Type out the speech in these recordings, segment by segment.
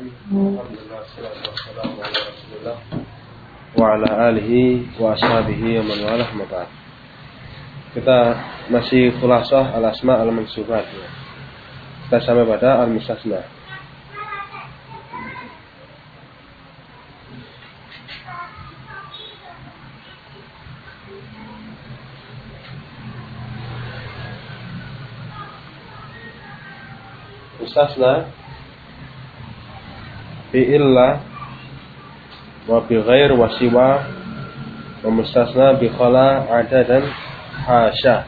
Alhamdulillah, salatu wassalamu ala Rasulillah wa ala alihi wa ashabihi wa man walah, ma ba'd. Kita masih khulasah al-asma al-mansubat. Kita sampai pada al-mustasna. Mustasna bi illa wa bi ghair wa siwa wa mustasna bi khala ada dan hasya.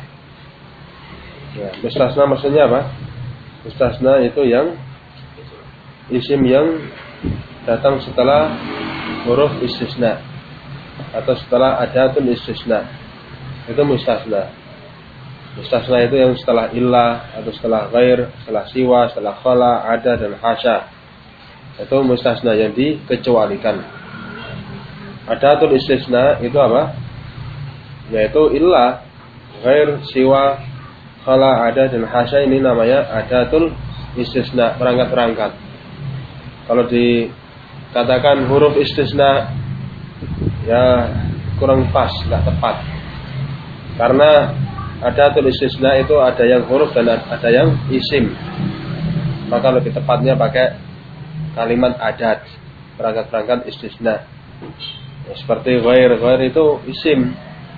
Ya, mustasna maksudnya apa? Mustasna itu yang isim yang datang setelah huruf istisna atau setelah adatun istisna. Itu mustasna. Mustasna itu yang setelah illa atau setelah ghair, setelah siwa, setelah khala, ada dan hasya. Itu mustasna yang dikecualikan. Adatul istisna itu apa? Yaitu illa, ghair, siwa, khala, ada dan hasya. Ini namanya adatul istisna, perangkat-perangkat. Kalau dikatakan huruf istisna, ya kurang pas, tidak tepat. Karena adatul istisna itu ada yang huruf dan ada yang isim. Maka lebih tepatnya pakai kalimat adat, perangkat-perangkat istisna. Ya, seperti ghair itu isim.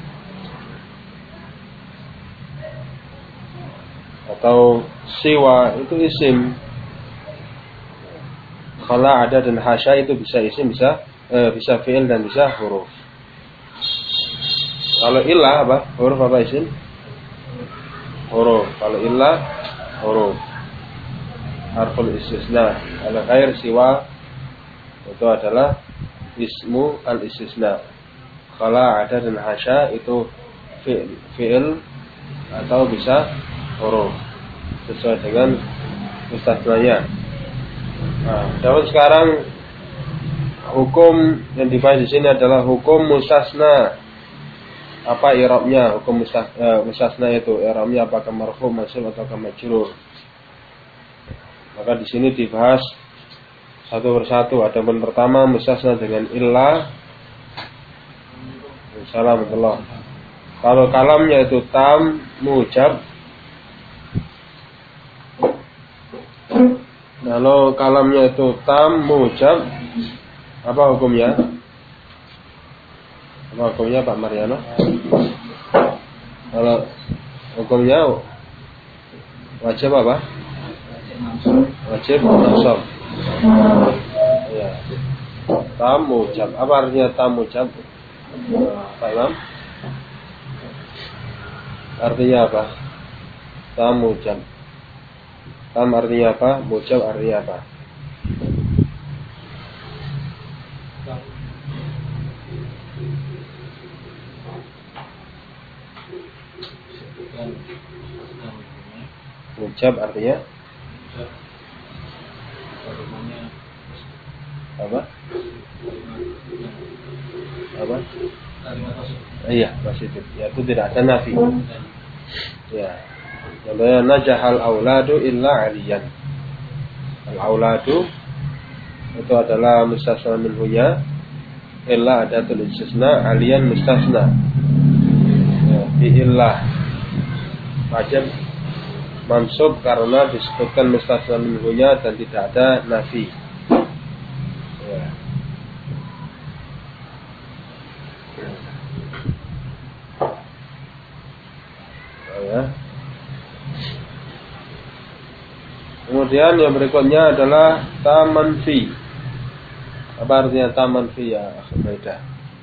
Atau siwa itu isim. Khala, ada dan hasya itu bisa isim, bisa fi'il dan bisa huruf. Kalau illah apa? Huruf apa isim? Huruf. Kalau illah huruf. Harful istisna. Al ghair, siwa itu adalah ismu al istisna. Khala, ada dan hasya itu fi'il atau bisa huruf sesuai dengan mustasnanya. Nah, dan sekarang hukum yang dibahas di sini adalah hukum mustasna. Apa i'rabnya? Hukum mustasna itu i'rabnya apakah marfu', mansub atau majrur? Maka di sini dibahas satu persatu. Adapun pertama mustasna dengan illa. Assalamualaikum. Kalau kalamnya itu tam mujab. Kalau kalamnya itu tam mujab, apa hukumnya? Apa hukumnya Pak Mariano? Kalau hukumnya wajib apa? Wajib mansub. Ya. Tam mujab. Apa artinya tam mujab? Pak Imam? Artinya apa? Tam mujab. Tam artinya apa? Mujab artinya apa? Mujab artinya apa? Apa? Iya, positif. Ya, itu tidak ada nafi. Ya. Contohnya najahal auladu illa aliyan. Al auladu itu adalah mustasna minhunya, illa adatul istisna, aliyan mustasna. Ya, bi illah wajib mansub karena disebutkan mustasna minhunya dan tidak ada nafi. Ya. Ya. Kemudian yang berikutnya adalah taman fi. Apa artinya taman fi ya Akhirnya?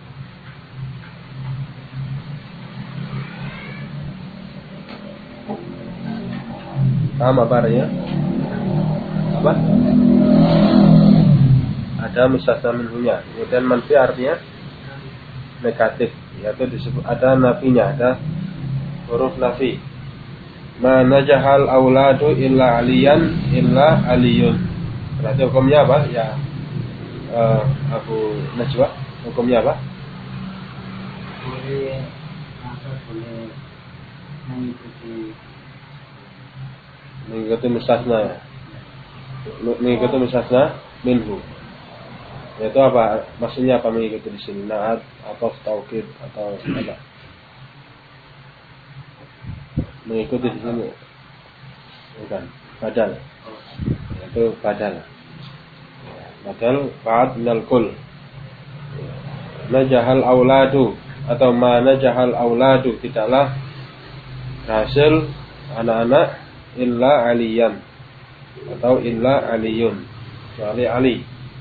Tam apa artinya? Apa? Ada mustasna minhunya. Kemudian manfi artinya negatif. Yaitu disebut ada nafinya, ada huruf nafi. Ma najahal auladu illa aliyan illa aliyun. Berarti hukumnya apa? Ya Abu Najwa, hukumnya apa? Boleh mengikuti mustasna. mengikuti mustasna minhu. Itu apa? Maksudnya apa mengikuti di sini? Naat atau taukid atau apa? Mengikuti di sini. Bukan, badal. Itu badal. Badal fa'ad minal kul. Najahal auladu atau ma najahal auladu, tidaklah berhasil anak-anak illa aliyan atau illa aliyun, kecuali Ali.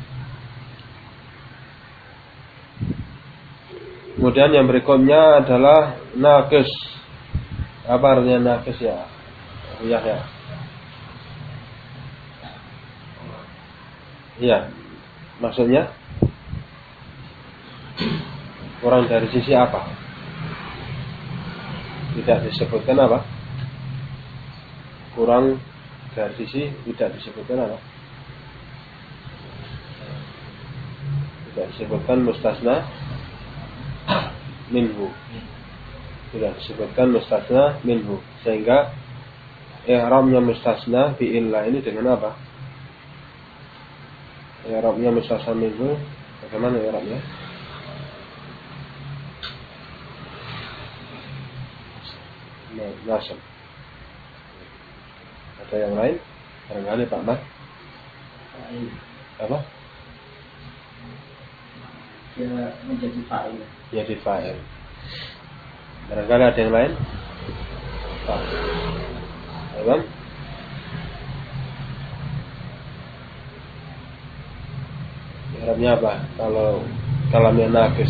Kemudian yang berikutnya adalah naqis. Apa artinya naqis ya? Iya ya. Iya. Maksudnya kurang dari sisi apa? Tidak disebutkan apa? Kurang dari sisi tidak disebutkan apa? Tidak disebutkan mustasna minhu. Tidak disebutkan mustasna minhu. Sehingga i'rabnya mustasna bi'illah ini dengan apa? I'rabnya mustasna minhu bagaimana i'rabnya? Nasab. Ada yang lain? Barangkali Pak Mat? Apa? Dia menjadi fa'il. Jadi fa'il. Barangkali ada yang lain? Pak. Abang? I'rabnya apa? Kalau kalamnya naqis.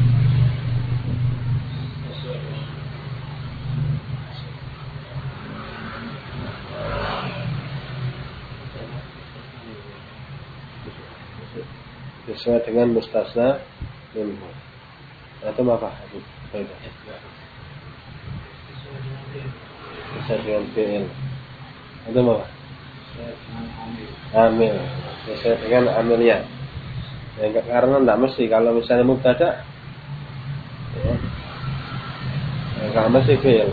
Sesuai dengan mustasna minhu. Atau apa? Sesuai dengan fi'il. Atau apa? Amil. Sesuai dengan amilnya. Ya, karena tidak mesti kalau misalnya mubtada, ya, tidak mesti fi'il.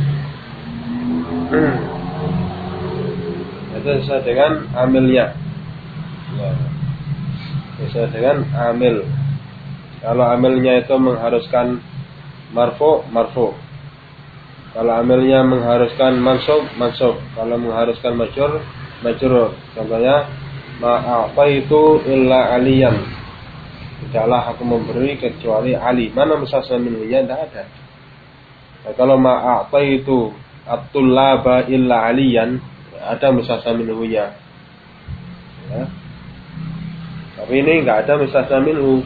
Itu sesuai dengan amilnya. Ya. Sesuai dengan amil. Kalau amilnya itu mengharuskan marfu, marfu. Kalau amilnya mengharuskan mansub, mansub. Kalau mengharuskan majrur, majrur. Contohnya ma'ataitu illa aliyan. Tidaklah aku memberi kecuali Ali. Mana mustasna minhunya? Tidak ada. Nah, kalau ma'ataitu at-tullaba illa aliyan, ada mustasna minhunya. Ya. Tapi ini enggak ada mustasna minhu.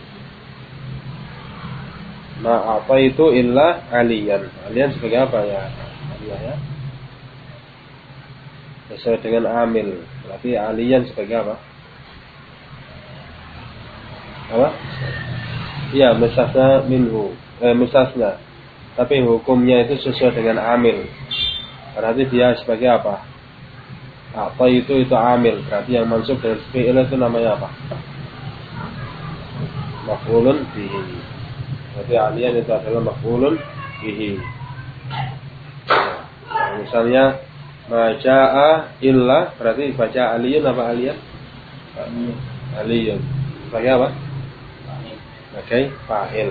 Apa itu illa aliyan. Aliyan sebagai apa ya? Aliyah ya. Sesuai dengan amil. Berarti aliyan sebagai apa? Apa? Iya, mustasna minhu. Mustasna. Tapi hukumnya itu sesuai dengan amil. Berarti dia sebagai apa? Apa itu amil. Berarti yang mansub dengan fi'il itu namanya apa? Maf'ulun bihi. Berarti aliyan itu adalah maf'ulun bihi. Nah, misalnya maja'a illa, berarti baca aliyun apa aliyan? Aliyun. Sebagai apa? Sebagai fa'il.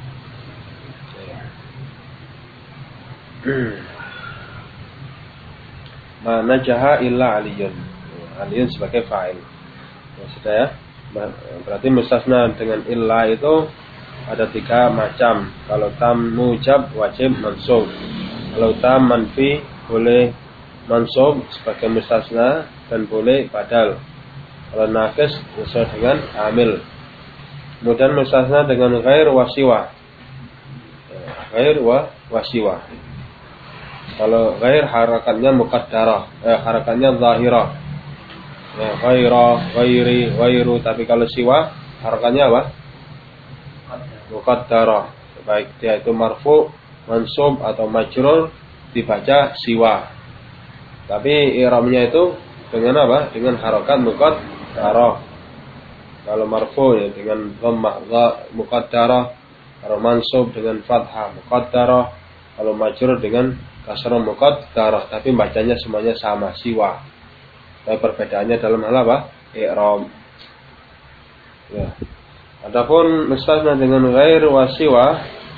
Ma najaha illa aliyun. Aliyun sebagai fa'il. Ya, sudah ya. Berarti mustasna dengan illa itu ada 3 macam. Kalau tam mujab wajib mansub. Kalau tam manfi boleh mansub sebagai mustasna dan boleh badal. Kalau naqis sesuai dengan amil. Kemudian mustasna dengan ghair wasiwa. Ghair wasiwa. Kalau ghair harakatnya muqaddarah, harakatnya zahirah. Ya, ghaira, ghairi, ghairu. Tapi kalau siwa harakatnya apa? Muqaddarah. Baik dia itu marfu, mansub atau majrur dibaca siwa. Tapi i'rabnya itu dengan apa? Dengan harakat muqaddarah. Kalau marfu ya dengan dhammah muqaddarah, kalau mansub dengan fathah muqaddarah, kalau majrur dengan kasrah muqaddarah. Tapi bacanya semuanya sama, siwa. Tapi perbedaannya dalam hal apa? I'rab. Ya. Adapun mustasna dengan ghair wa siwa,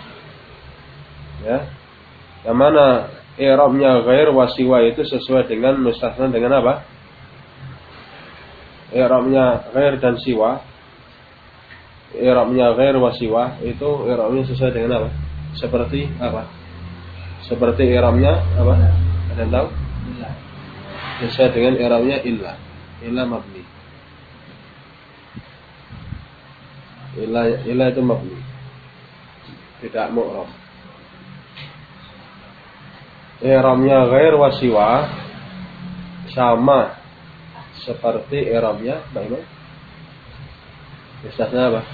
ya. Yang mana i'rabnya ghair wa siwa itu sesuai dengan mustasna dengan apa? I'rabnya ghair dan siwa. I'rabnya ghair wa siwa itu i'rabnya sesuai dengan apa? Seperti apa? Seperti i'rabnya apa? Ada yang tahu? Sesuai dengan i'rabnya illa. Illa mabni. Illa itu mabni. Tidak mu'rab. I'rabnya ghair wa siwa sama seperti i'rabnya bagaimana? Mustasna apa?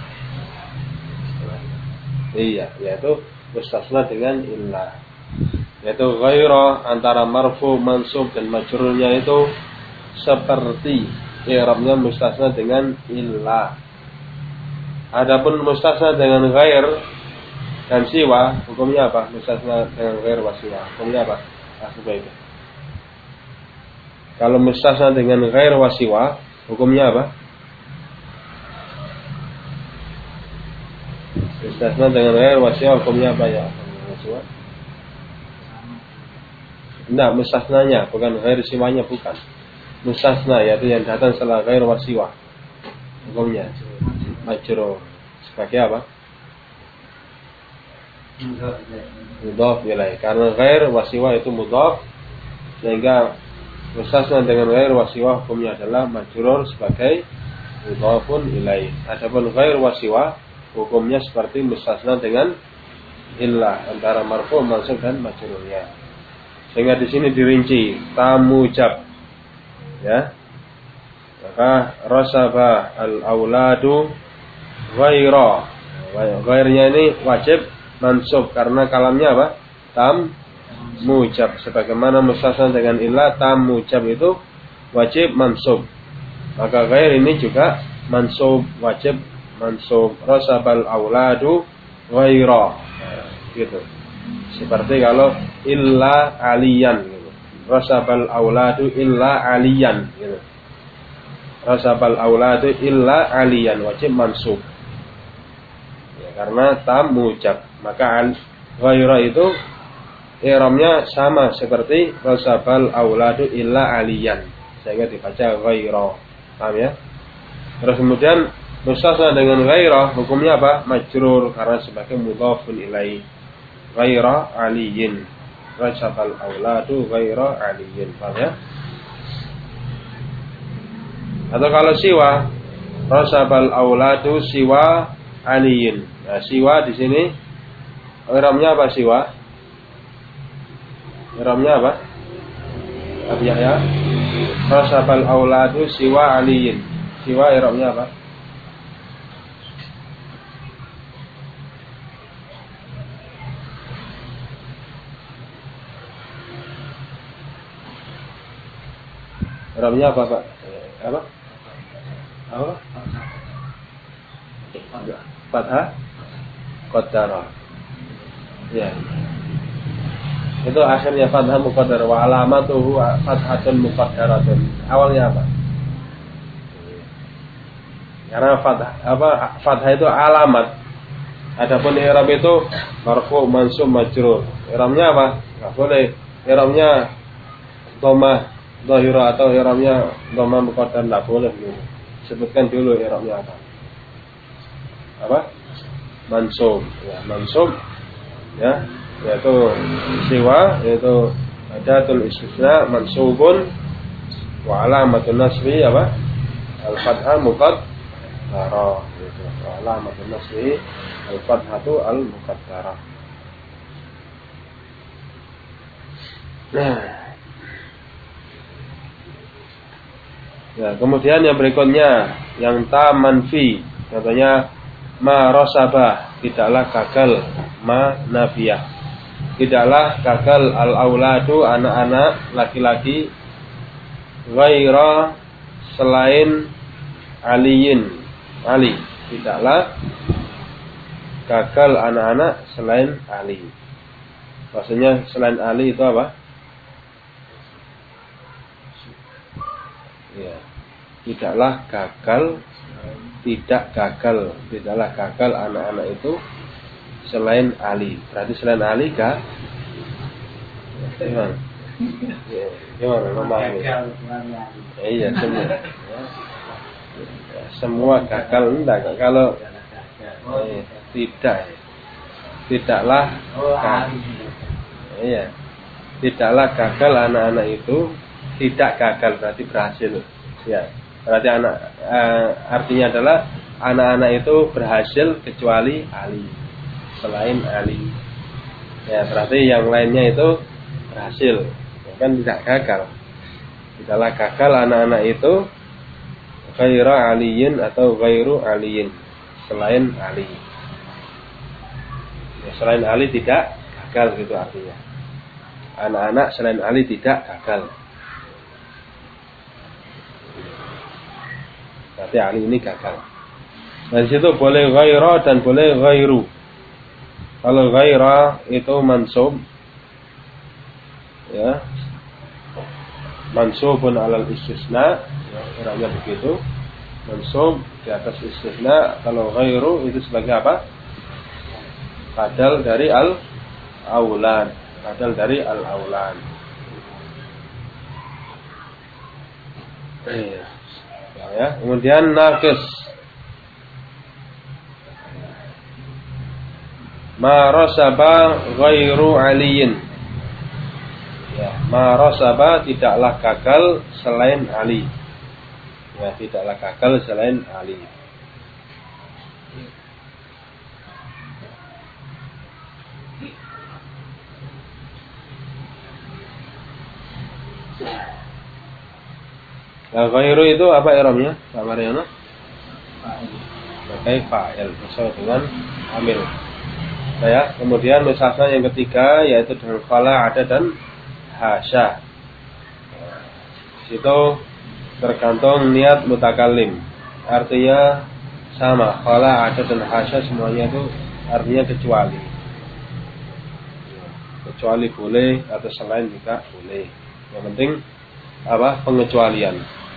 Iya, yaitu mustasna dengan illa. Yaitu ghaira antara marfu, mansub dan majrurnya itu seperti i'rabnya mustasna dengan illa. Adapun mustasna dengan ghair dan siwa, hukumnya apa? Mustasna dengan ghair wa siwa, hukumnya apa? Baik. Kalau mustasna dengan ghair wa siwa, hukumnya apa? Mustasna dengan ghair wa siwa, hukumnya apa ya? Tidak, mustasnanya, bukan ghair siwanya, bukan. Mustasna yaitu yang datang setelah ghair wa siwa. Hukumnya majrur. Sebagai apa? Mudhaf ilaih. Karena ghair wa siwa itu mudhaf, sehingga mustasna dengan ghair wa siwa hukumnya adalah majrur sebagai mudhafun ilaih. Adapun ghair wa siwa hukumnya seperti mustasna dengan illa antara marfu, mansub dan majrurnya. Sehingga di sini dirinci tamujab, ya. Maka rasaba al-auladu ghaira. Ghairnya ini wajib mansub karena kalamnya apa? Tam mujab. Sebagaimana mustasna dengan illa tam mujab itu wajib mansub. Maka ghair ini juga mansub, wajib mansub. Rasabal auladu ghaira. Gitu. Seperti kalau illa aliyan gitu. Rasabal auladu illa aliyan gitu. Rasabal auladu illa aliyan wajib mansub. Ya, karena tam mujab. Maka ghaira itu i'rabnya sama seperti rasabal auladu illa aliyan. Sehingga dibaca ghaira. Paham ya? Terus kemudian mustasna dengan ghaira hukumnya apa? Majrur karena sebagai mudhafun ilaih. Ghaira aliyin. Rasabal auladu ghaira aliyin. Paham ya? Atau kalau siwa, rasabal auladu siwa aliyin. Nah, siwa di sini i'rabnya apa siwa? I'rabnya apa? Abi Yahya. Rasabal auladu siwa aliyin. Siwa i'rabnya apa? I'rabnya apa, Pak? Apa? Apa? Fathah qaddara. Ya. Itu akhirnya fathah muqaddar wa alamatuhu fathatun muqaddaratun. Awalnya apa? Karena fathah itu alamat. Adapun i'rab itu marfu, mansub, majrur. I'rabnya apa? Enggak boleh. I'rabnya dhammah dhahira atau i'rabnya dhammah muqaddar, enggak boleh. Sebutkan dulu i'rabnya apa? Apa? Mansub. Ya, mansub. Ya, yaitu siwa, yaitu adatul istisna mansubun wa alamatun nasbi apa? Al-fathah muqaddara. Itu wa alamatun nasbi al-fathatu al-muqaddara. Nah. Ya, kemudian yang berikutnya yang ta manfi, contohnya ma rasabah, tidaklah gagal, ma nafiyah, tidaklah gagal al-auladu, anak-anak laki-laki, ghaira, selain aliyin, Ali, tidaklah gagal anak-anak selain Ali. Maksudnya selain Ali itu apa? Ya. Tidaklah gagal, tidaklah gagal anak-anak itu selain Ali. Berarti selain Ali gimana? Gimana memahami? Iya semua. Ya, semua gagal enggak kalau tidaklah iya. Tidaklah gagal anak-anak itu tidak gagal berarti berhasil. Ya. Berarti artinya adalah anak-anak itu berhasil kecuali Ali. Selain Ali. Ya, berarti yang lainnya itu berhasil. Kan tidak gagal. Tidaklah gagal anak-anak itu ghaira aliyin atau ghairu aliyin. Selain Ali. Ya, selain Ali tidak gagal gitu artinya. Anak-anak selain Ali tidak gagal. Berarti Ali ini gagal. Nah, di situ boleh ghaira dan boleh ghairu. Kalau ghaira itu mansub, ya, mansubun alal istisna, ya, kiranya begitu. Mansub di atas istisna. Kalau ghairu itu sebagai apa? Badal dari al-aulan. Badal dari al-aulan. Ya, kemudian naqis. Ma rasaba ghairu aliyin. Ya, ma rasaba tidaklah gagal selain Ali. Ya, tidaklah gagal selain Ali. Nah, ghairu itu apa i'rabnya? Pak Mariana? Pakai fa'il sesuai dengan amil. Nah, ya, kemudian musafah yang ketiga yaitu dengan khala, ada dan hasya. Itu tergantung niat mutakallim. Artinya sama, khala, ada dan hasya semuanya itu artinya kecuali. Kecuali boleh atau selain juga boleh. Yang penting apa? Pengecualian.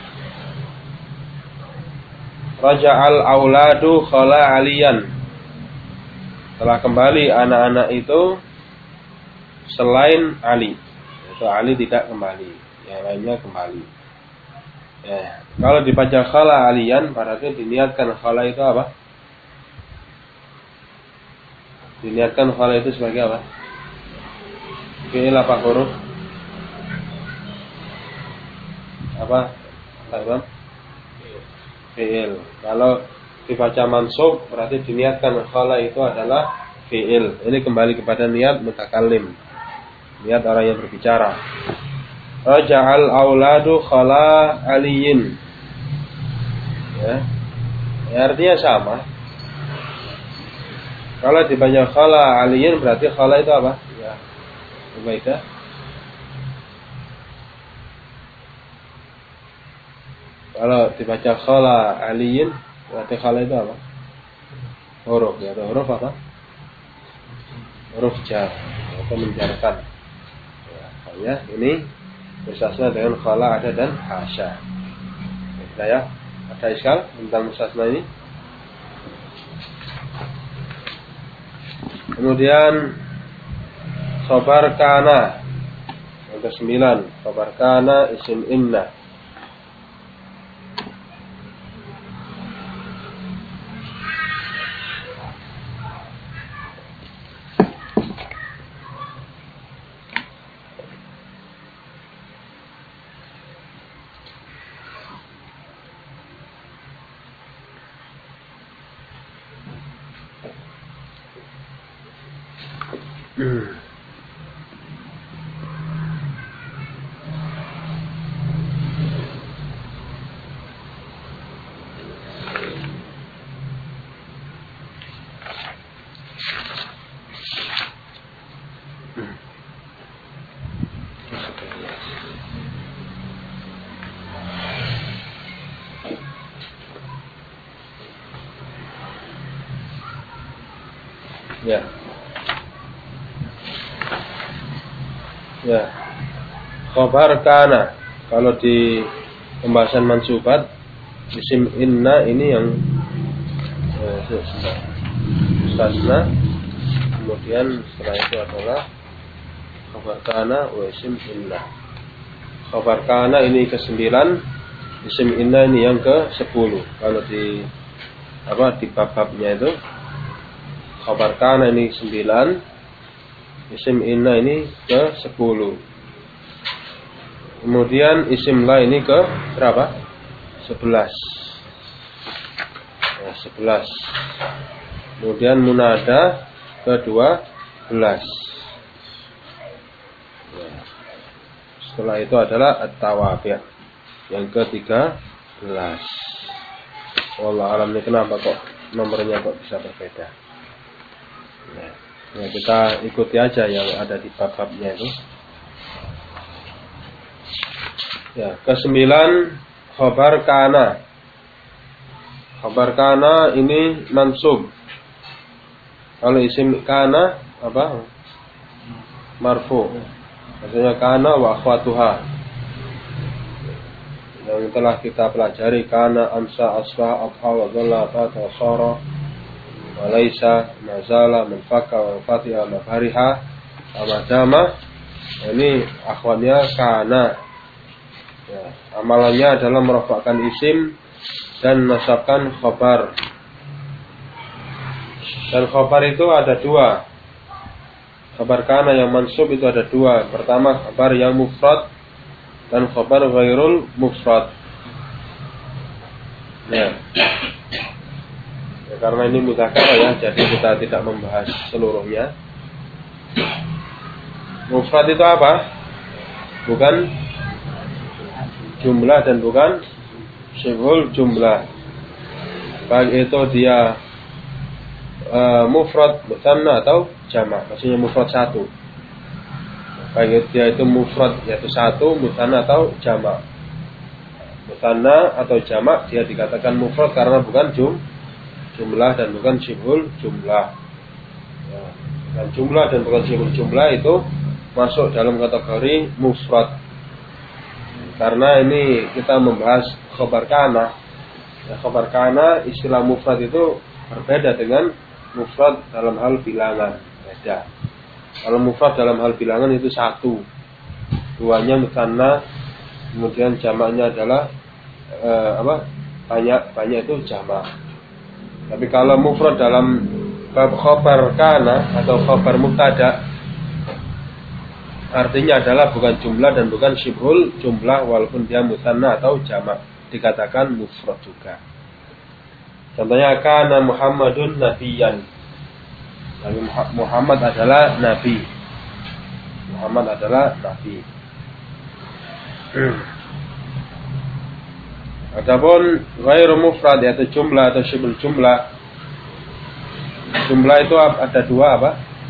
Raja'al auladu khala aliyan. Telah kembali anak-anak itu selain Ali. Itu Ali tidak kembali, yang lainnya kembali. Ya, kalau dibaca khala aliyan berarti diniatkan khala itu apa? Diniatkan khala itu sebagai apa? Fi'il apa huruf? Apa? Tafadhol. Fi'il. Kalau dibaca mansub berarti diniatkan khala itu adalah fi'il. Ini kembali kepada niat mutakallim. Niat orang yang berbicara. Raja'al auladu khala aliyin. Ya. Ya, artinya sama. Kalau dibaca khala aliyin berarti khala itu apa? Ya. Ubaidah. Kalau dibaca khala aliyin berarti khala itu apa? Huruf, ya. Huruf apa? Huruf jar atau menjarkan. Ya, ini mustasna dengan khala, ada dan hasya. Sudah ya? Ada iskal tentang mustasna ini? Kemudian khabar kana. Yang ke-9, khabar kana isim inna. Ya. Ya. Khabar kana. Kalau di pembahasan mansubat. Isim inna ini yang mustasna. Kemudian setelah itu adalah khabar kana wa isim inna. Khabar kana ini ke-9, isim inna ini yang ke-10. Kalau di bab-babnya itu khabar kana ini 9, isim inna ini ke-10. Kemudian isim la ini ke berapa? 11. Nah, 11. Kemudian munada ke-12. Nah, setelah itu adalah at-tawabi' yang ke-13. Wallahu alam, ini kenapa kok nomornya kok bisa berbeda? Nah, kita ikuti aja yang ada di bab-babnya itu. Ya, ke-9 khabar kana. Khabar kana ini mansub. Kalau isim kana apa? Marfu. Maksudnya kana wa akhwatuha. Yang telah kita pelajari kana, amsa, asfa, adha, wa dhalla, fata, wa sara, wa laisa, mazala, manfaka, wa fatiha, wa fariha, amadama. Ini akhwatnya kana. Ya, amalannya adalah merofakkan isim dan nasabkan khabar. Dan khabar itu ada 2. Khabar kana yang mansub itu ada 2. Pertama khabar yang mufrad dan khabar ghairul mufrad. Ya, karena ini mudzakarah ya, jadi kita tidak membahas seluruhnya. Mufrad itu apa? Bukan jumlah dan bukan syibhul jumlah. Baik itu dia mufrad, musanna atau jamak. Maksudnya mufrad 1. Baik dia itu mufrad yaitu 1, musanna atau jamak. Musanna atau jamak dia dikatakan mufrad karena bukan jumlah dan bukan syibhul jumlah. Ya, dan jumlah dan bukan syibhul jumlah itu masuk dalam kategori mufrad. Karena ini kita membahas khabar kana. Ya, khabar kana istilah mufrad itu berbeda dengan mufrad dalam hal bilangan. Beda. Kalau mufrad dalam hal bilangan itu 1. 2-nya musanna, kemudian jamaknya adalah banyak itu jamak. Tapi kalau mufrad dalam bab khabar kana atau khabar mubtada, artinya adalah bukan jumlah dan bukan syibhul jumlah, walaupun dia musanna atau jamak dikatakan mufrad juga. Contohnya kana Muhammadun nabiyyan. Nabi Muhammad adalah nabi. Muhammad adalah nabi. Adapun ghairu mufrad yaitu jumlah atau syibhul jumlah. Jumlah itu ada 2 apa?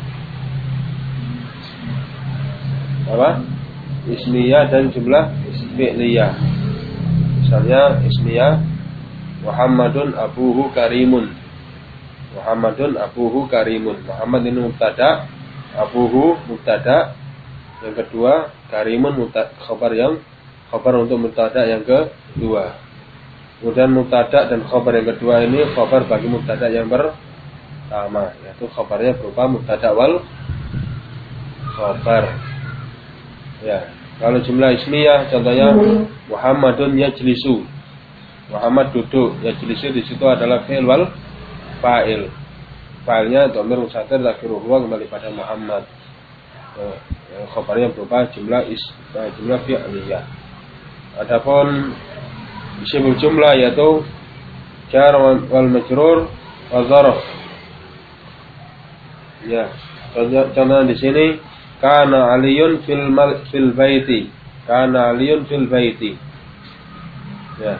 Ismiyah dan jumlah fi'liyah. Misalnya ismiyah Muhammadun abuhu karimun. Muhammadun abuhu karimun. Muhammad ini mubtada, abuhu mubtada. Yang kedua karimun khabar untuk mubtada yang kedua. Kemudian mubtada dan khabar yang kedua ini khabar bagi mubtada yang pertama, yaitu khabarnya berupa mubtada wal khabar. Ya, kalau jumlah ismiyah contohnya Muhammadun yajlisu. Muhammad duduk, yajlisu di situ adalah fi'il wal fa'il. Fa'ilnya dhamir mustatir takdiruhu huwa kembali pada Muhammad. Khabarnya berupa jumlah fi'liyah. Adapun isim jumlah yaitu jar wal majrur wa dzarf. Ya, contoh di sini kana aliyun fil baiti. Kana aliyun fil baiti. Ya.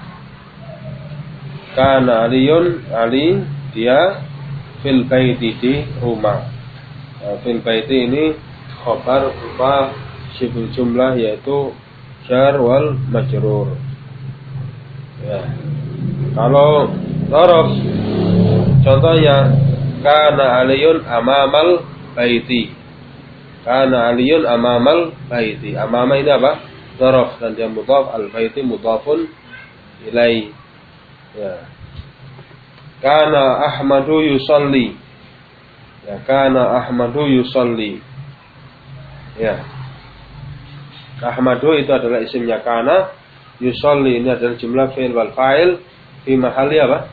Kana aliyun, ali dia fil baiti di rumah. Nah, fil baiti ini khabar berupa syibhul jumlah yaitu jar wal majrur. Ya. Kalau dzarf contohnya kana aliyun amamal baiti. Kana aliyun amamal baiti. Amama ini apa? dzaraf dan dia mudhaf, al-baiti mudhafun ilai. Ya. Kana Ahmadu yusalli. Ya, kana Ahmadu yusalli. Ya. Ahmadu itu adalah isimnya kana, yusalli ini adalah jumlah fi'il wal fa'il fi mahalli apa?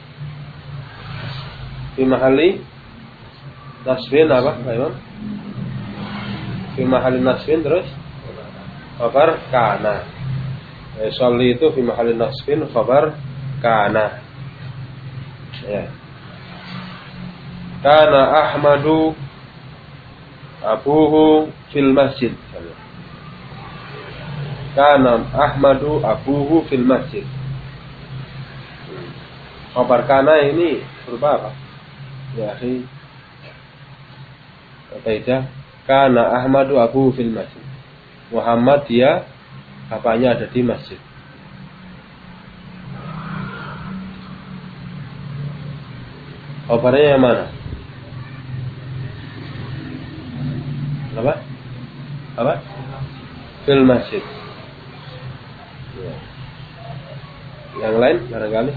Fi mahalli nasbin apa? Imam? Fi mahalli nasbin terus khabar kana. Yusalli itu fi mahalli nasbin khabar kana. Ya. Kana Ahmadu abuhu fil masjid. Kana Ahmadu abuhu fil masjid. Khabar kana ini berupa apa? Ya, akhi. Kaidah kana Ahmadu abuhu fil masjid. Muhammad dia bapaknya ada di masjid. Khabarnya yang mana? Apa? Apa? Fil masjid. Ya. Yang lain barangkali?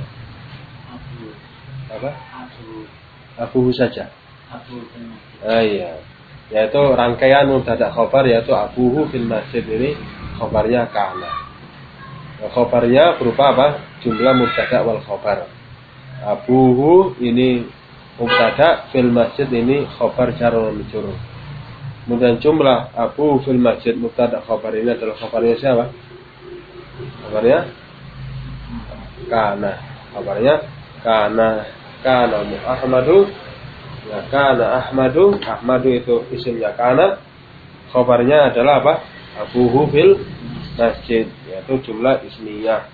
Apa? Abuhu saja. Iya. Yaitu rangkaian mubtada khabar yaitu abuhu fil masjid ini khabarnya kana. Nah, khabarnya berupa apa? Jumlah mubtada wal khabar. Abuhu ini mubtada, fil masjid ini khabar jar wal majrur. Kemudian jumlah abu fil masjid mubtada khabar ini adalah khabarnya siapa? Khabarnya kana. Khabarnya kana. Kana Ahmadu. Ya, kana Ahmadu. Ahmadu itu isimnya kana. Khabarnya adalah apa? Abuhu fil masjid, yaitu jumlah ismiyah.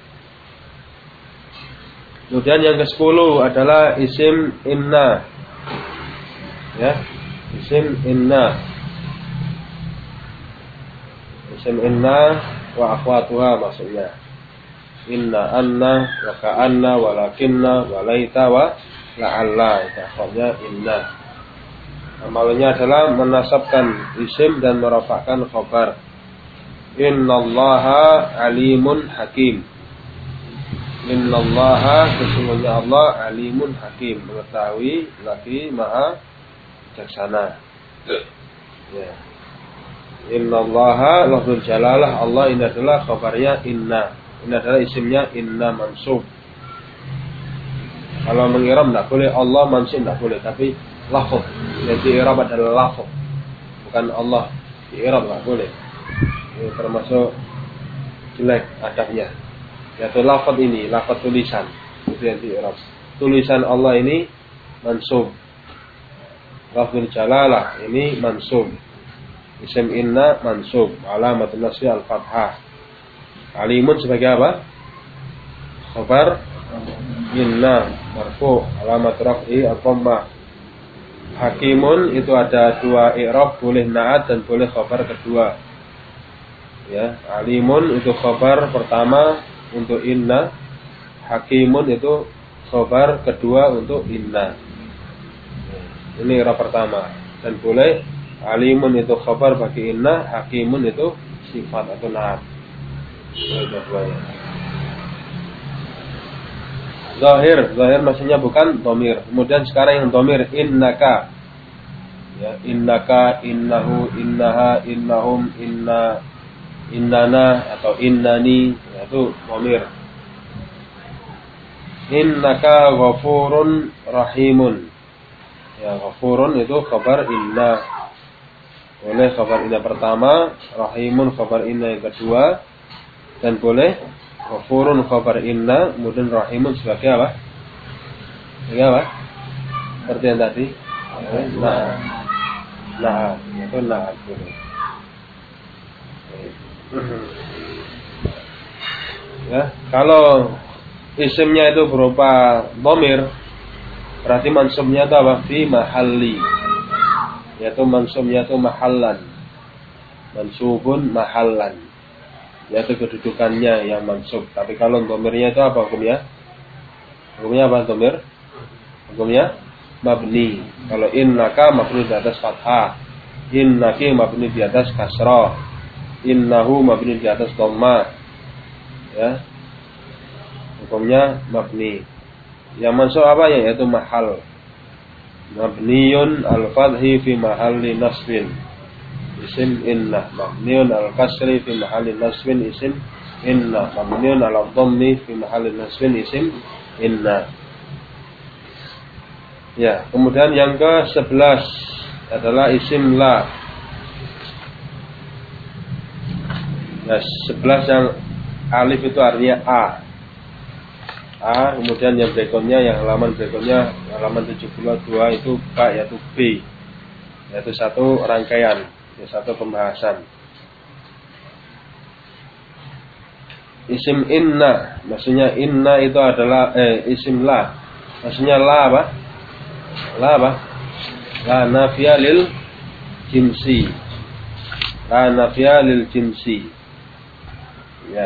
Kemudian yang ke-10 adalah isim inna. Ya, isim inna. Isim inna wa akhwatuha maksudnya. Inna, anna, wa ka'anna, walakinna, walaita, wa la'alla. Itu akhwatnya inna. Amalannya adalah menasabkan isim dan merafa'kan khabar. Innallaha alimun hakim. Innallaha, sesungguhnya Allah alimun hakim, mengetahui lagi maha bijaksana. Ya. Innallaha lafzul jalalah, Allah ini adalah khabarnya inna. Ini adalah isimnya inna mansub. Kalau mengiram tidak boleh, Allah mansub tidak boleh, tapi lafaz. Jadi i'rab adalah lafaz, bukan Allah. I'rab tidak boleh. Ini termasuk jelek adabnya. Yaitu lafaz ini, lafaz tulisan. Itu yang i'rab. Tulisan Allah ini mansub. Lafzul jalalah ini mansub. Isim inna mansub. Alamat nasbi al-fathah. Alimun sebagai apa? Khabar inna marfu. Alamat raf'i al-dhammah. Hakimun itu ada dua i'rab, boleh na'at dan boleh khabar kedua. Ya, alimun itu khabar pertama untuk inna, hakimun itu khabar kedua untuk inna. Ini i'rab pertama. Dan boleh alimun itu khabar bagi inna, hakimun itu sifat atau na'at. Zahir maksudnya bukan domir. Kemudian sekarang yang domir innaka. Ya, innaka, innahu, innaha, innahum, inna, innana atau innani, itu domir. Innaka ghafurun rahimun. Ya, ghafurun itu khabar inna. Boleh khabar inna pertama, rahimun khabar inna yang kedua, dan boleh ghafurun khabar inna, kemudian rahimun sebagai apa? Sebagai apa? Seperti yang tadi. Nah, itu nah boleh. Ya, kalau isimnya itu berupa dhamir, berarti mansubnya itu apa? Fi mahalli. Yaitu mansubnya itu mahallan. Mansubun mahallan. Yaitu kedudukannya yang mansub. Tapi kalau dhamirnya itu apa hukumnya? Hukumnya apa dhamir? Hukumnya mabni. Kalau innaka mabni di atas fathah. Innaki mabni di atas kasrah. innahu mabni di atas dhamma. Ya. Hukumnya mabni. Yang mansub apa ya? Yaitu mahal. Mabniyun al-fathi fi mahalli nasbin. Isim inna. Mabniyun al-kasri fi mahalli nasbin. Isim inna. Mabniyun al-dhammi fi mahalli nasbin. Isim inna. Ya, kemudian yang ke-11 adalah isim la. Ya, 11 yang alif itu artinya A. Kemudian yang berikutnya, yang halaman berikutnya, halaman 72 itu K, yaitu B. Yaitu satu rangkaian, satu pembahasan. Isim inna, maksudnya inna itu adalah isim la. Maksudnya la apa? La apa? La nafiyah lil jinsi. La nafiyah lil jinsi. Ya.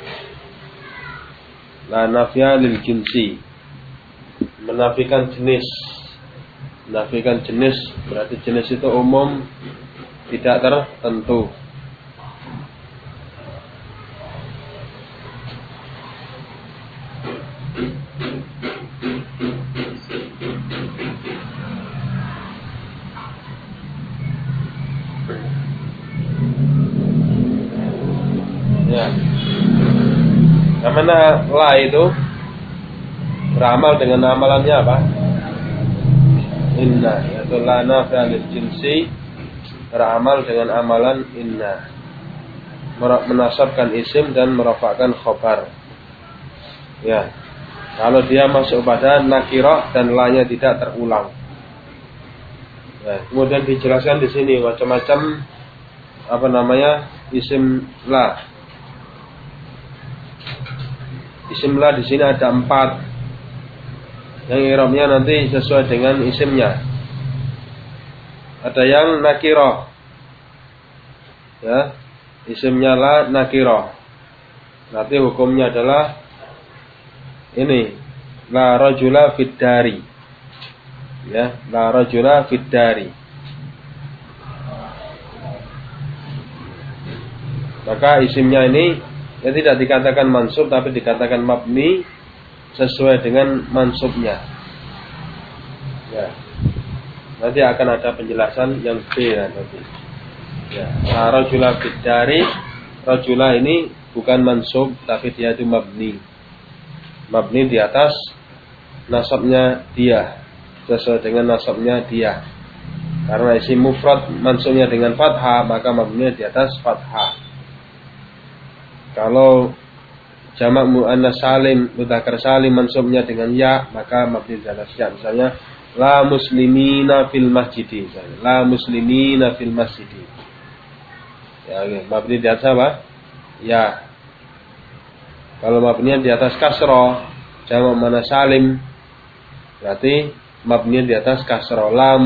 La nafiyah lil jinsi. Menafikan jenis. Menafikan jenis berarti jenis itu umum, tidak tertentu. Ya. Yang mana la itu beramal dengan amalannya apa? Inna, yaitu la nafiyah lil jinsi, beramal dengan amalan inna, menasabkan isim dan merafa'kan khobar. Ya, kalau dia masuk pada nakirah dan la-nya tidak terulang. Ya, kemudian dijelaskan di sini macam-macam isim la. Isim la di sini ada 4. Yang i'rabnya nanti sesuai dengan isimnya. Ada yang nakirah. Ya, isimnya la nakirah. Nanti hukumnya adalah ini, la rajula fid dari. Ya, la rajula fid dari. Maka isimnya ini ya tidak dikatakan mansub tapi dikatakan mabni sesuai dengan mansubnya. Ya. Nanti akan ada penjelasan yang B nanti. Ya, rajula fid dari, rajula ini bukan mansub tapi dia itu mabni. Mabni di atas nasabnya dia, sesuai dengan nasabnya dia. Karena isim mufrad mansubnya dengan fathah, maka mabni di atas fathah. Kalau jamak muannas salim, mudzakkar salim mansubnya dengan ya, maka mabni di atas ya. Misalnya la muslimina fil masjidi. La muslimina fil masjidi. Ya, mabni di atas apa? Ya. Kalau mabninya di atas kasroh, jamak muannas salim, berarti mabninya di atas kasroh. La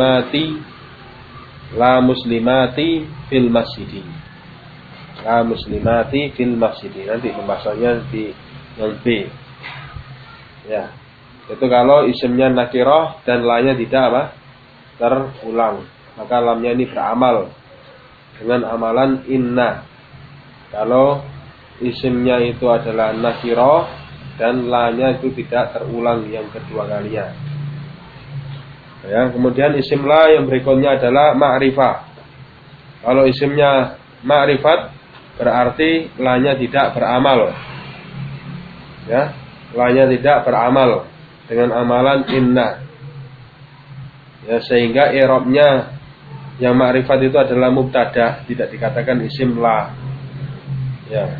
muslimati fil masjidi. La muslimati fil masjidi. Nanti pembahasannya di yang B. Ya. Itu kalau isimnya nakirah dan la-nya tidak apa? Terulang. Maka lamnya ini beramal dengan amalan inna. Kalau isimnya itu adalah nakirah dan la-nya itu tidak terulang yang kedua kalinya. Ya, kemudian isim la yang berikutnya adalah ma'rifah. Kalau isimnya ma'rifat berarti la-nya tidak beramal. Ya, la-nya tidak beramal dengan amalan inna. Ya, sehingga i'rabnya yang ma'rifat itu adalah mubtada, tidak dikatakan isim la. Ya.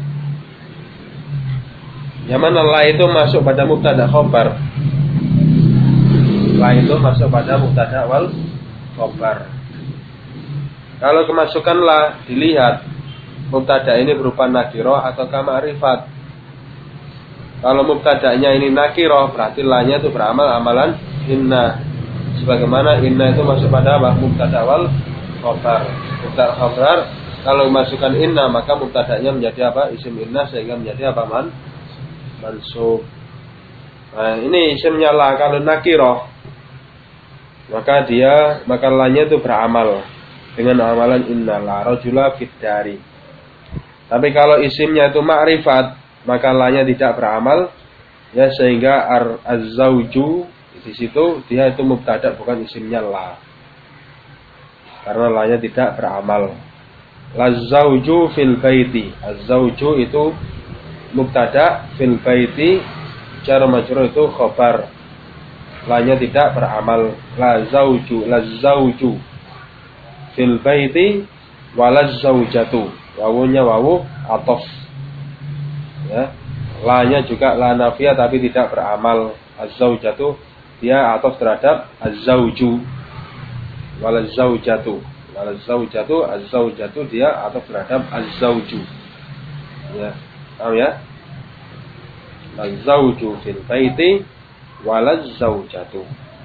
Yang mana la itu masuk pada mubtada khobar. La itu masuk pada mubtada wal khobar. Kalau kemasukan la dilihat mubtada ini berupa nakirah atau ma'rifat. Kalau mubtadanya ini nakirah, berarti la-nya itu beramal amalan inna. Sebagaimana inna itu masuk pada apa? Mubtada wal khobar. Mubtada khobar, kalau masukkan inna maka mubtadanya menjadi apa? Isim inna, sehingga menjadi apa? Mansub. Nah, ini isimnya la. Kalau nakirah, maka la-nya itu beramal dengan amalan inna, la rajula fid dari. Tapi kalau isimnya itu ma'rifat, maka la-nya tidak beramal, ya, sehingga az-zauju di situ dia itu mubtada bukan isimnya la. Karena la-nya tidak beramal. La-zauju fil baiti. Az-zauju itu mubtada, fil baiti jar majrur itu khobar. La-nya tidak beramal. La-zauju fil baiti walaz-zaujatu. Wawunya wawu atof. Ya. La-nya juga la nafiyah tapi tidak beramal. Az-zaujatu dia atof terhadap az-zauju. Walaz-zaujatu. Walaz-zaujatu, az-zaujatu dia atof terhadap az-zauju. Ya. Paham ya? Az-zauju fil baiti walaz-zaujatu.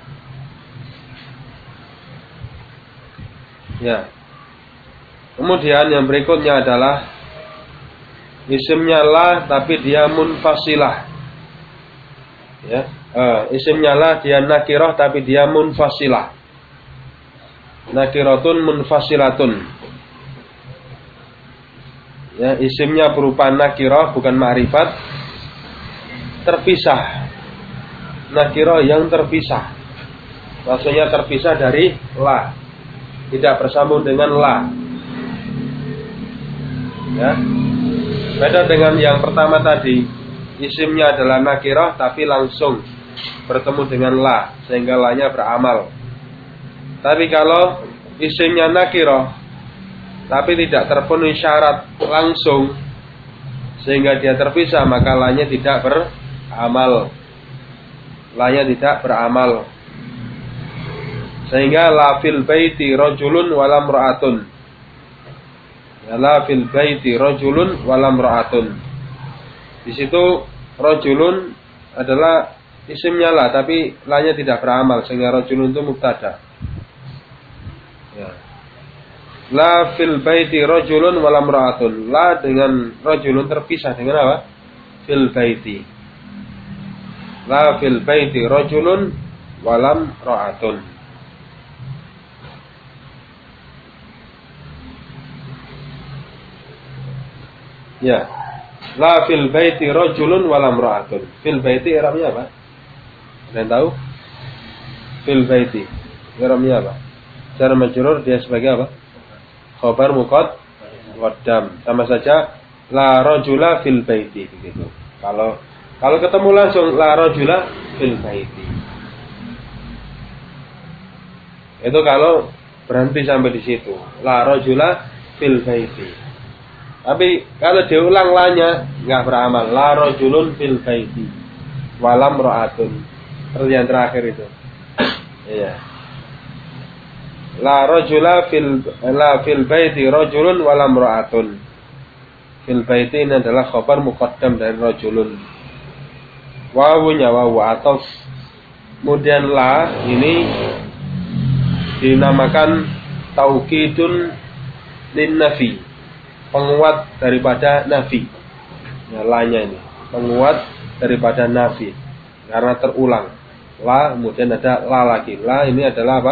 Ya. Kemudian yang berikutnya adalah isimnya la tapi dia munfasilah. Ya. Isimnya la dia nakirah tapi dia munfasilah. Nakiratun munfasilatun. Ya, isimnya berupa nakirah bukan ma'rifat, terpisah. Nakirah yang terpisah. Maksudnya terpisah dari la. Tidak bersambung dengan la. Ya. Beda dengan yang pertama tadi, isimnya adalah nakirah tapi langsung bertemu dengan la sehingga la-nya beramal. Tapi kalau isimnya nakirah tapi tidak terpenuhi syarat langsung sehingga dia terpisah, maka la-nya tidak beramal. La-nya tidak beramal. Sehingga la fil baiti rajulun walam ra'atun. La fil baiti rajulun walam ra'atun. Di situ rajulun adalah isimnya la tapi la-nya tidak beramal sehingga rajulun itu mubtada. Ya. La fil baiti rajulun walam ra'atun. La dengan rajulun terpisah dengan apa? Fil baiti. La fil baiti rajulun walam ra'atun. Ya. La fil baiti rajulun walam ra'atun. Fil baiti i'rabnya apa? Ada yang tahu? Fil baiti i'rabnya apa? Jar majrur dia sebagai apa? Khabar muqaddam. Sama saja la rajula fil baiti begitu. Kalau ketemu langsung la rajula fil baiti. Itu kalau berhenti sampai di situ. La rajula fil baiti. Tapi kalau diulang la-nya enggak beramal. La rajulun fil baiti walam ra'atun. Terus yang terakhir itu. Iya. La rajula fil baiti rajulun walam ra'atun. Fil baiti ini adalah khabar muqaddam dari rajulun. Wawunya wawu atof. Kemudian la ini dinamakan taukidun lin nafi. Penguat daripada nafi. Ya, la-nya ini penguat daripada nafi karena terulang. La kemudian ada la lagi. La ini adalah apa?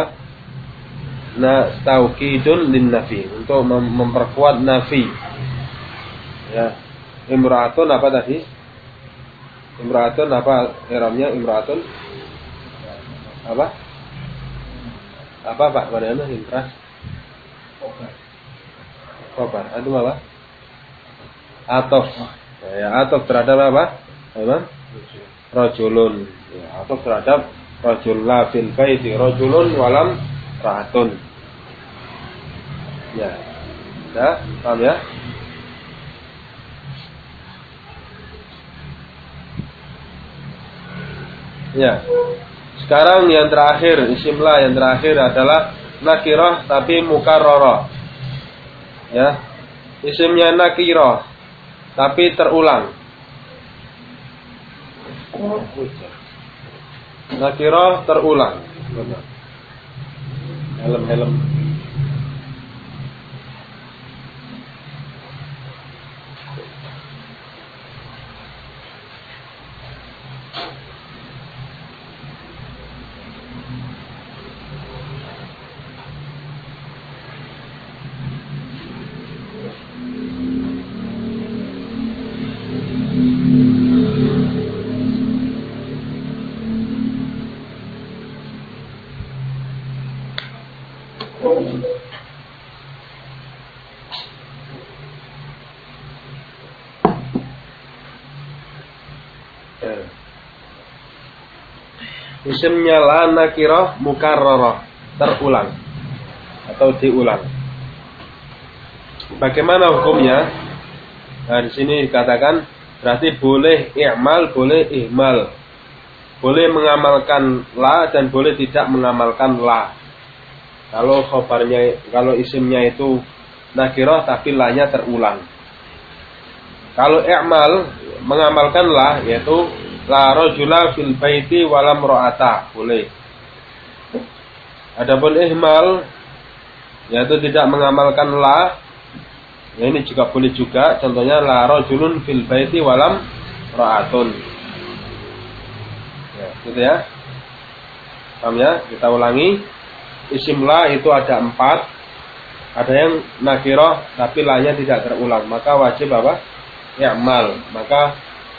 Taukidun lin nafi, untuk memperkuat nafi. Ya. Imra'atun apa tadi? Imra'atun apa i'rabnya? Imra'atun apa? Apa Pak? Bagaimana imrah? Khobar. Itu apa? Atof. Ya, atof terhadap apa? Apa? Rajulun. Ya, atof terhadap rajul. La fil baiti rajulun walam ra'atun. Ya. Ya, paham ya? Ya. Sekarang yang terakhir, isim la yang terakhir adalah nakirah tapi mukarrarah. Ya, isimnya nakirah tapi terulang. Nakirah terulang. Helm. Isimnya la nakirah mukarrarah, terulang atau diulang. Bagaimana hukumnya? Nah, di sini dikatakan berarti boleh i'mal, boleh ihmal. Boleh mengamalkan la dan boleh tidak mengamalkan la. Kalau khabarnya, kalau isimnya itu nakirah tapi la-nya terulang. Kalau i'mal, mengamalkan la, yaitu la rajula fil baiti walam ra'ata, boleh. Adapun ihmal, yaitu tidak mengamalkan la, ya ini juga boleh juga. Contohnya la rajulun fil baiti walam ra'atun. Ya, gitu ya. Paham ya? Kita ulangi. Isim la itu ada 4. Ada yang nakirah tapi la-nya tidak terulang. Maka wajib apa? I'mal. Maka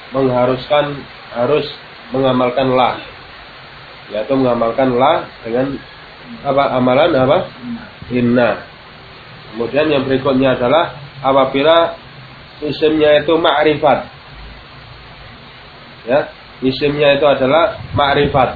harus mengamalkan la, yaitu mengamalkan la dengan apa? Amalan apa? Inna. Kemudian yang berikutnya adalah apabila isimnya itu ma'rifat, ya, isimnya itu adalah ma'rifat,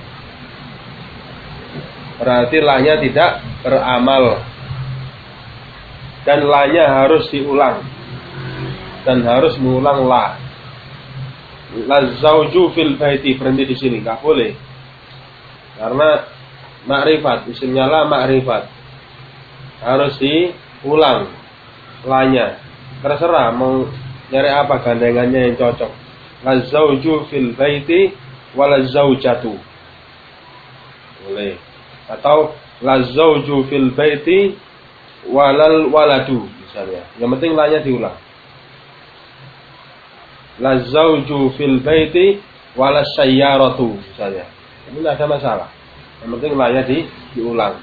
berarti la-nya tidak beramal dan la-nya harus diulang dan harus mengulang la. La zauju fil baiti, berhenti di sini, nggak boleh. Karena ma'rifat, isimnya la ma'rifat, harus diulang la-nya. Terserah mau nyari apa gandengannya yang cocok. La zauju fil baiti wala zaujatu, boleh. Atau la zauju fil baiti walal waladu misalnya. Yang penting la-nya diulang. La zauju fil baiti wala sayyaratu misalnya. Ini tidak ada masalah. Yang penting la-nya diulang.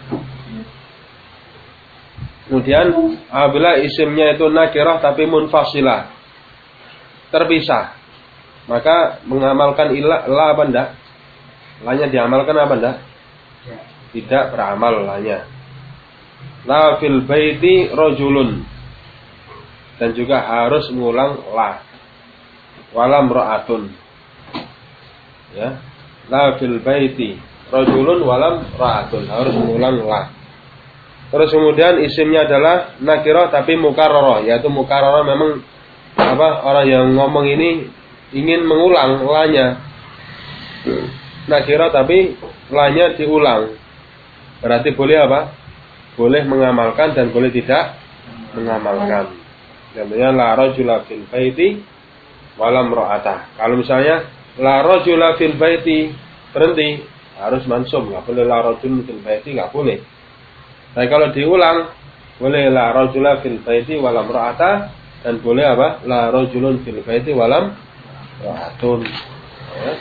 Kemudian apabila isimnya itu nakirah tapi munfasilah, terpisah, maka mengamalkan la apa enggak? La-nya diamalkan apa enggak? Tidak beramal la-nya. La fil baiti rajulun, dan juga harus mengulang la. Walam ra'atun, ya, la fil baiti rajulun walam ra'atun, harus mengulang la. Terus kemudian isimnya adalah nakirah tapi mukarrarah, yaitu mukarrarah memang apa, orang yang ngomong ini ingin mengulang la-nya. Nakirah tapi la-nya diulang, berarti boleh apa? Boleh mengamalkan dan boleh tidak mengamalkan. Contohnya la rajula fil baiti walam ra'atah. Kalau misalnya la rajula fil baiti, berhenti, harus mansub, enggak boleh la rajul fil baiti, enggak boleh. Tapi kalau diulang, boleh la rajula fil baiti walam ra'atah, dan boleh apa? La rajulun fil baiti walam ra'atun. Ya.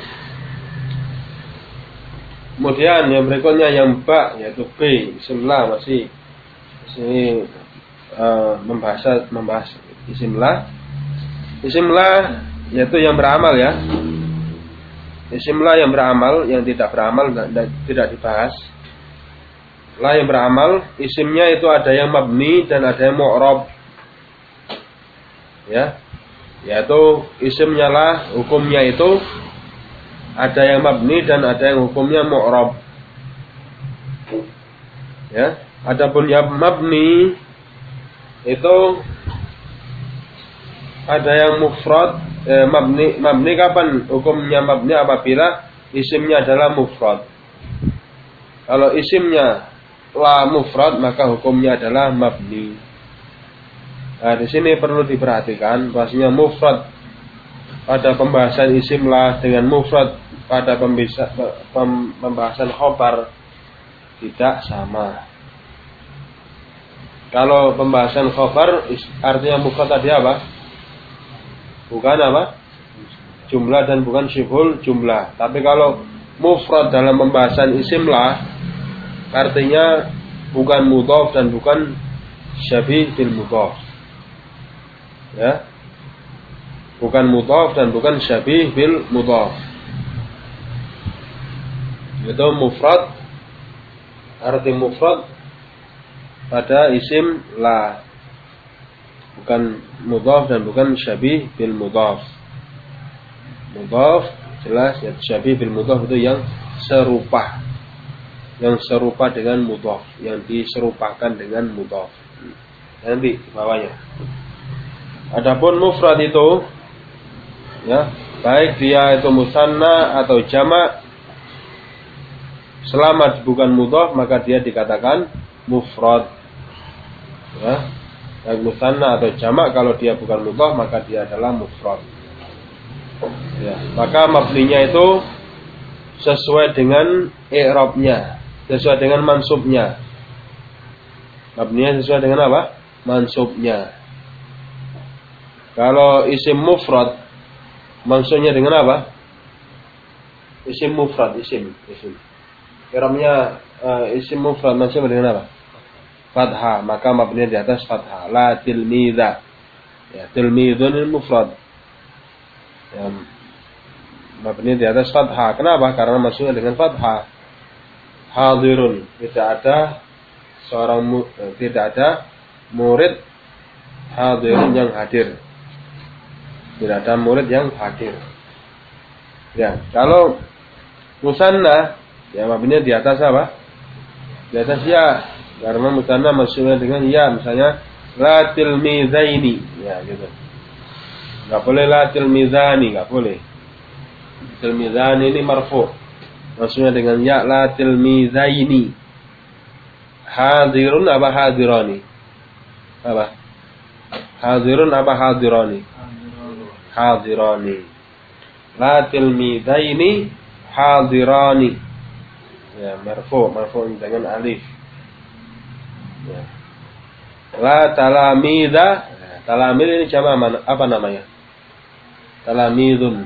Kemudian yang berikutnya yang ba, yaitu B, isim la, masih sini membahas isim la. Isim la yaitu yang beramal, ya. Isim la yang beramal, yang tidak beramal tidak dibahas. La yang beramal, isimnya itu ada yang mabni dan ada yang mu'rab. Ya. Yaitu isimnya la, hukumnya itu ada yang mabni dan ada yang hukumnya mu'rab. Ya. Adapun yang mabni itu ada yang mufrad, mabni kapan hukumnya mabni? Apabila isimnya adalah mufrad. Kalau isimnya la mufrad, maka hukumnya adalah mabni. Nah, di sini perlu diperhatikan bahwasanya mufrad pada pembahasan isim la dengan mufrad pada pembahasan khobar tidak sama. Kalau pembahasan khobar artinya mufrad tadi apa? Bukan apa? Jumlah dan bukan syibhul jumlah. Tapi kalau mufrad dalam pembahasan isim la, artinya bukan mudhaf dan bukan syabih bil mudhaf. Ya. Bukan mudhaf dan bukan syabih bil mudhaf. Itu mufrad, arti mufrad pada isim la, bukan mudhaf dan bukan syabih bil mudhaf. Mudhaf jelas ya, syabih bil mudhaf itu yang serupa. Yang serupa dengan mudhaf, yang diserupakan dengan mudhaf. Nanti di bawahnya. Adapun mufrad itu ya, baik dia itu musanna atau jamak, selama bukan mudhaf maka dia dikatakan mufrad. Ya, baik musanna atau jamak, kalau dia bukan mudhaf maka dia adalah mufrad. Ya, maka mabninya itu sesuai dengan i'rabnya, sesuai dengan mansubnya. Mabninya sesuai dengan apa? Mansubnya. Kalau isim mufrad, mansubnya dengan apa? Isim mufrad, isim. I'rabnya isim mufrad mansubnya dengan apa? Fathah, maka mabninya di atas fathah. La tilmidha. Ya, tilmidhun mufrad. Ya, mabninya di atas fathah. Kenapa? Karena mansubnya dengan fathah. Hadirun, tidak ada murid hadirun yang hadir. Tidak ada murid yang hadir. Ya, kalau musanna, ya mabninya di atas apa? Di atas ya. Karena musanna maksudnya dengan ya, misalnya la tilmizaini, ya gitu. Enggak boleh la tilmizani, enggak boleh. Tilmizani ini marfu. Maksudnya dengan ya la tilmizaini. Hadirun apa hadirani? Apa? Hadirun apa hadirani? Hadirani. La tilmizaini hadirani. Ya, marfu dengan alif. Ya. La talamida. Talamid ini jamak apa namanya? Talamidun.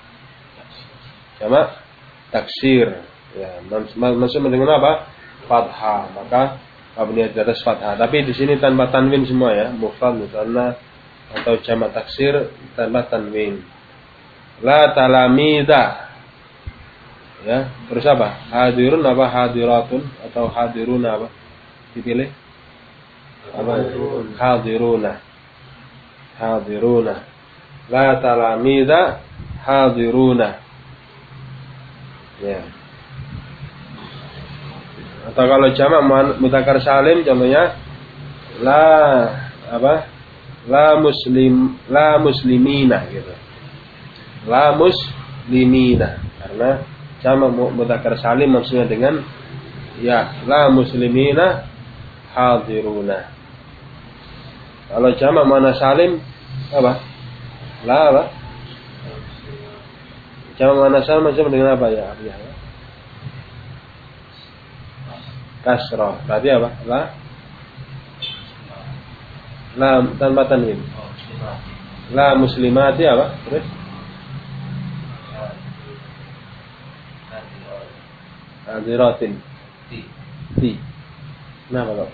Jamak taksir. Ya, maksudnya dengan apa? Fathah. Maka mabninya di atas fathah. Tapi di sini tanpa tanwin semua ya, mufrad musanna atau jamak taksir tanpa tanwin. La talamida. Ya, terus apa? Hadirun apa hadiratun atau hadirun apa? Dipilih. Apa? Hadiruna. Hadiruna. La talamida hadiruna. Ya. Atau kalau jamak mudzakkar salim contohnya la apa? La muslimina gitu. La muslimina, karena jamak mudzakkar salim maksudnya dengan ya la muslimina hadiruna. Kalau jamak muannas salim apa? La apa? Jamak muannas salim maksudnya dengan apa ya? Ya. Kasrah. Tadi apa? La tanpa tanwin. La muslimati apa? Terus? Hadiratin. Ti. Kenapa kok?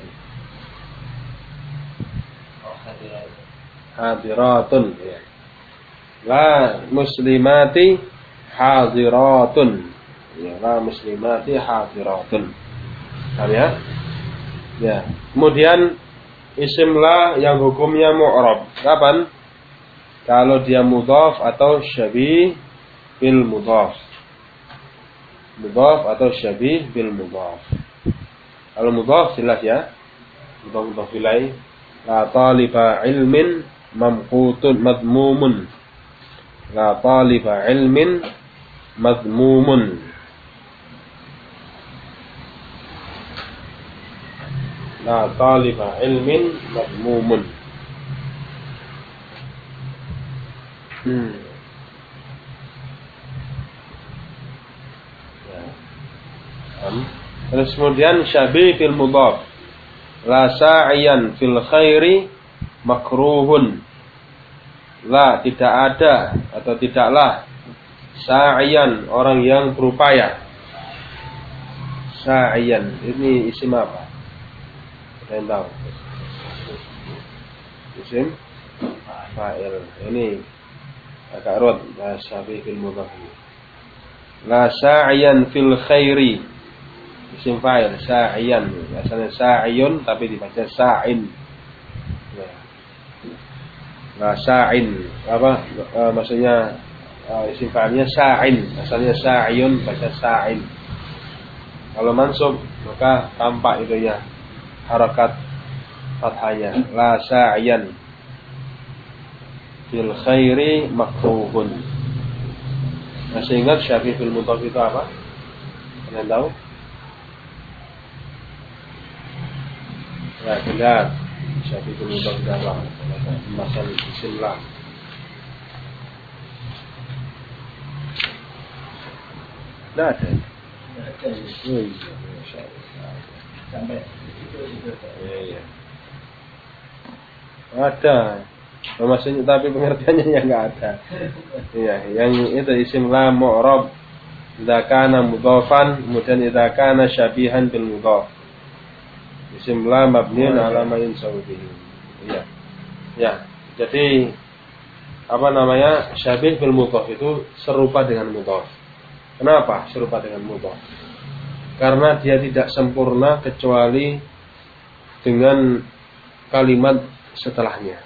Hadiratun. Ya. La muslimati hadiratun. Ya, la muslimati hadiratun. Paham ya? Ya. Kemudian isim la yang hukumnya mu'rab. Kapan? Kalau dia mudhaf atau syabih bil mudhaf. Mudhaf atau syabih bil mudhaf. Kalau mudhaf jelas ya. Mudhaf ilaih. La taliba ilmin mamqutun madmumun. La taliba ilmin madmumun. La taliba ilmin madmumun. Terus kemudian syabih fil mudhaf. La sa'iyan fil khairi makruhun. La tidak ada atau tidaklah sa'iyan orang yang berupaya. Sa'iyan ini isim apa? Saya tahu. Isim fa'il. Ini agak rot syabih fil mudhaf. La sa'iyan fil khairi. Isim fa'il sa'iyan. Biasanya sa'iyun tapi dibaca sa'in. Ya. La sa'in apa maksudnya isim fa'ilnya sa'in, asalnya sa'iyun, baca sa'in. Kalau mansub maka tampak itu ya harakat fathahnya, la sa'iyan fil khairi makruhun. Masih ingat syabih bil mudhaf itu apa? Kalian tahu? Ya, benar. Syabih bil mudhaf itu apa? Masal isim la. Tidak ada. Oh iya, Masya Allah. Sampai itu. Iya. Ada. Maksudnya tapi pengertiannya yang enggak ada. Iya, yang itu isim la mu'rab idza kana mudhafan, kemudian idza kana syabihan bil mudhaf. Isim la mabniun ala ma yunsabu bihi. Iya. Ya, jadi apa namanya? Syabih bil mudhaf itu serupa dengan mudhaf. Kenapa serupa dengan mudhaf? Karena dia tidak sempurna kecuali dengan kalimat setelahnya.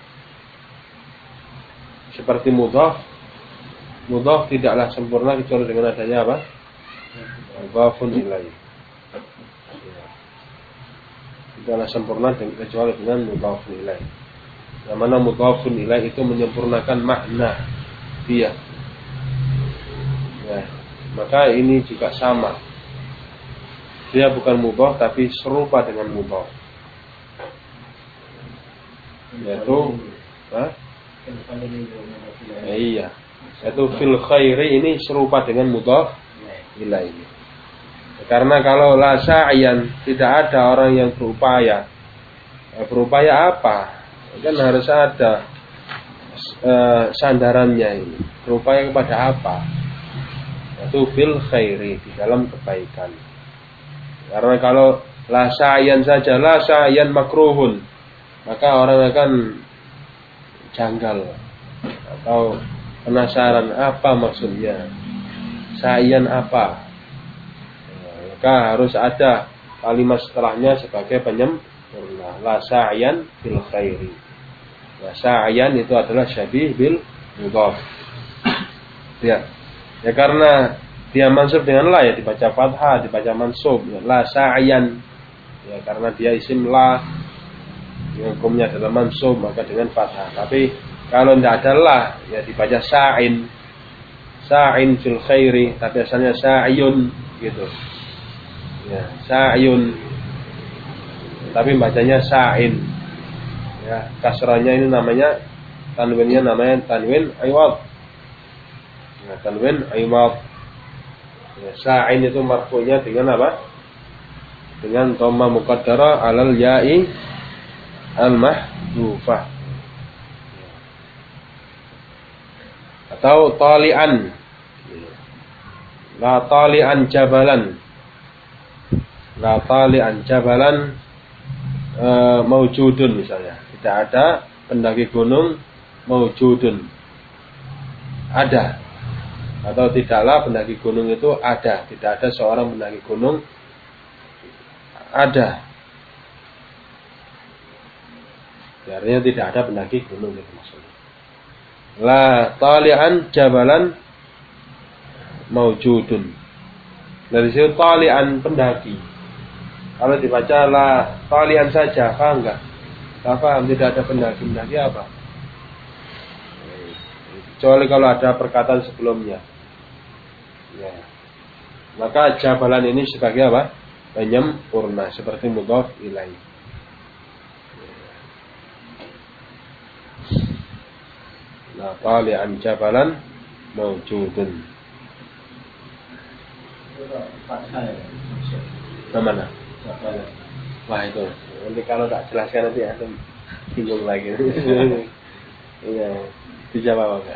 Seperti mudhaf tidaklah sempurna kecuali dengan adanya apa? Mudhafun ilaih. Tidaklah sempurna kecuali dengan mudhafun ilaih. Yang mana mudhafun ilaih itu menyempurnakan makna dia. Ya, maka ini juga sama. Dia bukan mudhaf tapi serupa dengan mudhaf. Yaitu iya. Yaitu fil khairi ini serupa dengan mudhaf ilaih. Karena kalau la sa'iyan tidak ada orang yang berupaya. Berupaya apa? Kan harus ada sandarannya ini. Berupaya kepada apa? Yaitu fil khairi, di dalam kebaikan. Karena kalau la sa'iyan saja, la sa'iyan makruhun, maka orang akan janggal atau penasaran apa maksudnya, sa'iyan apa. Maka harus ada kalimat setelahnya sebagai penyempurna. La sa'iyan fil khairi. La sa'iyan itu adalah syabih bil mudhaf. Ya. Ya karena dia mansub dengan la ya dibaca fathah, dibaca mansub. Ya, la sa'iyan. Ya karena dia isim la yang hukumnya adalah mansub maka dengan fathah. Tapi kalau tidak ada la ya dibaca sa'in. Sa'in fil khairi, tapi asalnya sa'iyun gitu. Ya, sa'yun. Tapi bacanya sa'in. Ya, kasrahnya ini namanya tanwinnya namanya tanwin iwad. Ya, tanwin iwad. Ya, sa'in itu marfu'nya dengan apa? Dengan dhamma muqaddara 'alal ya'i al-mahdhufah. Atau tali'an. La tali'an jabalan. La tali'an jabalan maujudun misalnya. Tidak ada pendaki gunung maujudun. Ada. Atau tidaklah pendaki gunung itu ada. Tidak ada seorang pendaki gunung ada. Artinya tidak ada pendaki gunung itu maksudnya. La tali'an jabalan maujudun. Dari situ tali'an pendaki. Kalau dibaca la tali'an saja, paham enggak? Enggak paham, tidak ada pendaki apa? Kecuali kalau ada perkataan sebelumnya. Ya. Maka jabalan ini sebagai apa? Penyempurna seperti mudhaf ilaih. La tali'an jabalan maujudun. Mana? Wah itu. Nanti kalau tak jelaskan nanti ada bingung lagi. Iya, dijawab enggak?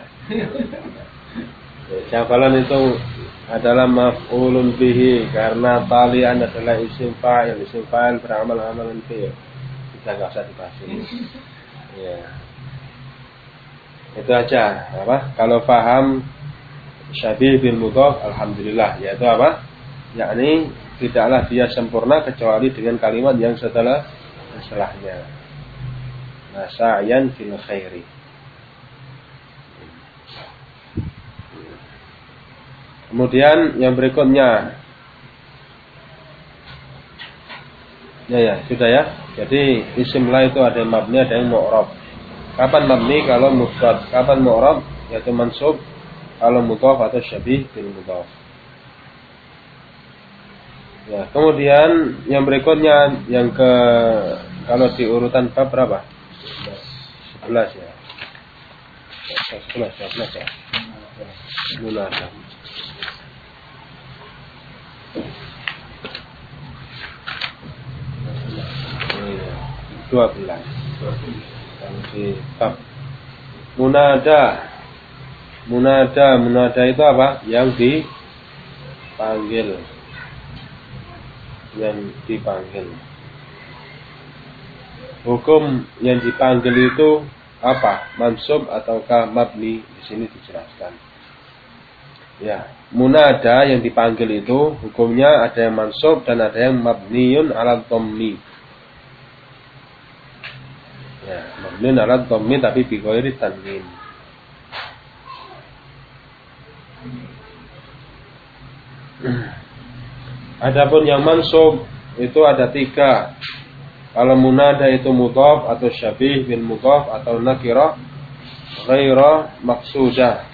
Jabalan itu adalah maf'ulun bihi karena talian adalah isim fa'il. Isim fa'il beramal amalan fi'il. Kita enggak usah dibahas ini. Ya. Itu aja, apa? Kalau paham syabih bil mudhaf alhamdulillah, yaitu apa? Yakni tidaklah dia sempurna kecuali dengan kalimat yang setelahnya. Nah, sa'yan fil khairi. Kemudian yang berikutnya, ya sudah ya. Jadi isim la itu ada yang mabni, ada yang mu'rab. Kapan mabni? Kalau mufrad. Kapan mu'rab? Yaitu mansub kalau mudhaf atau syabih bil mudhaf. Ya, kemudian yang berikutnya yang ke kalau di urutan bab berapa? 11 ya. 11 ya. Munada. Ya, 12. Kalau di bab Munada itu apa? Yang dipanggil. Hukum yang dipanggil itu apa? Mansub ataukah mabni? Di sini dijelaskan. Ya, munada yang dipanggil itu hukumnya ada yang mansub dan ada yang mabniun 'ala dhammi. Ya, mabniun 'ala dhammi tapi bi ghairi tanwin. Adapun yang mansub itu ada 3. Kalau munada itu mudhaf atau syabih bil mudhaf atau nakirah ghairu maqsudah.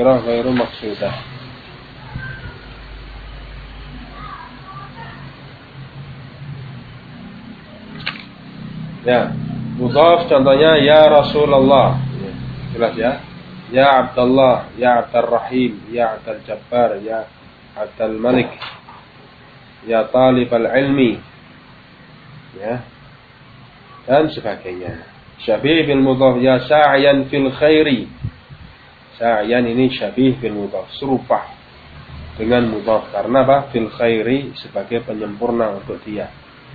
Ya, mudhaf contohnya ya Rasulullah. Jelas ya. Ya Abdullah, ya Abdul Rahim, ya Abdul Jabbar, ya Abdul Malik. Ya talibal ilmi, ya, dan sebagainya. Syabih bil mudhaf ya sa'yan fil khairi. Sa'yan ini syabih bil mudhaf, serupa dengan mudhaf karena apa? Fil khairi sebagai penyempurna untuk dia.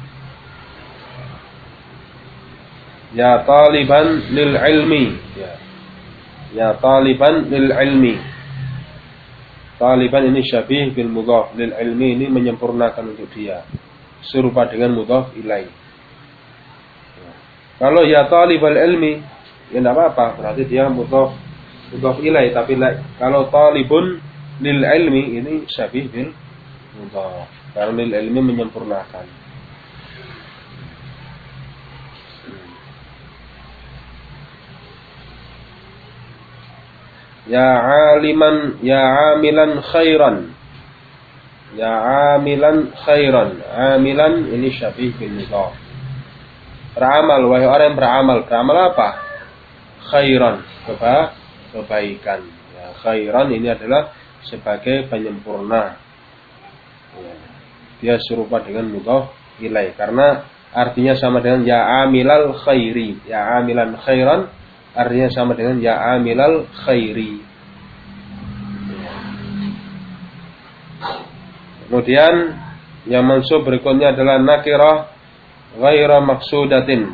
Ya taliban lil ilmi, ya taliban lil ilmi. Taliban ini syabih bil mudhaf, lil ilmi ini menyempurnakan untuk dia, serupa dengan mudhaf ilaih. Kalau ya talibal ilmi, ya tidak apa-apa, berarti dia mudhaf ilaih. Tapi kalau talibun lil ilmi ini syabih bil mudhaf, karena lil ilmi menyempurnakan. Ya aliman, ya amilan khairan. Ya amilan khairan. Amilan ini syabih bil mudhaf. Beramal, wahai orang yang beramal. Beramal apa? Khairan, kebaikan. Ya, khairan ini adalah sebagai penyempurna. Ya, dia serupa dengan mudhaf ilaih karena artinya sama dengan ya amilal khairi. Ya amilan khairan artinya sama dengan ya amilal khairi. Kemudian yang mansub berikutnya adalah nakirah ghairu maqsudatin.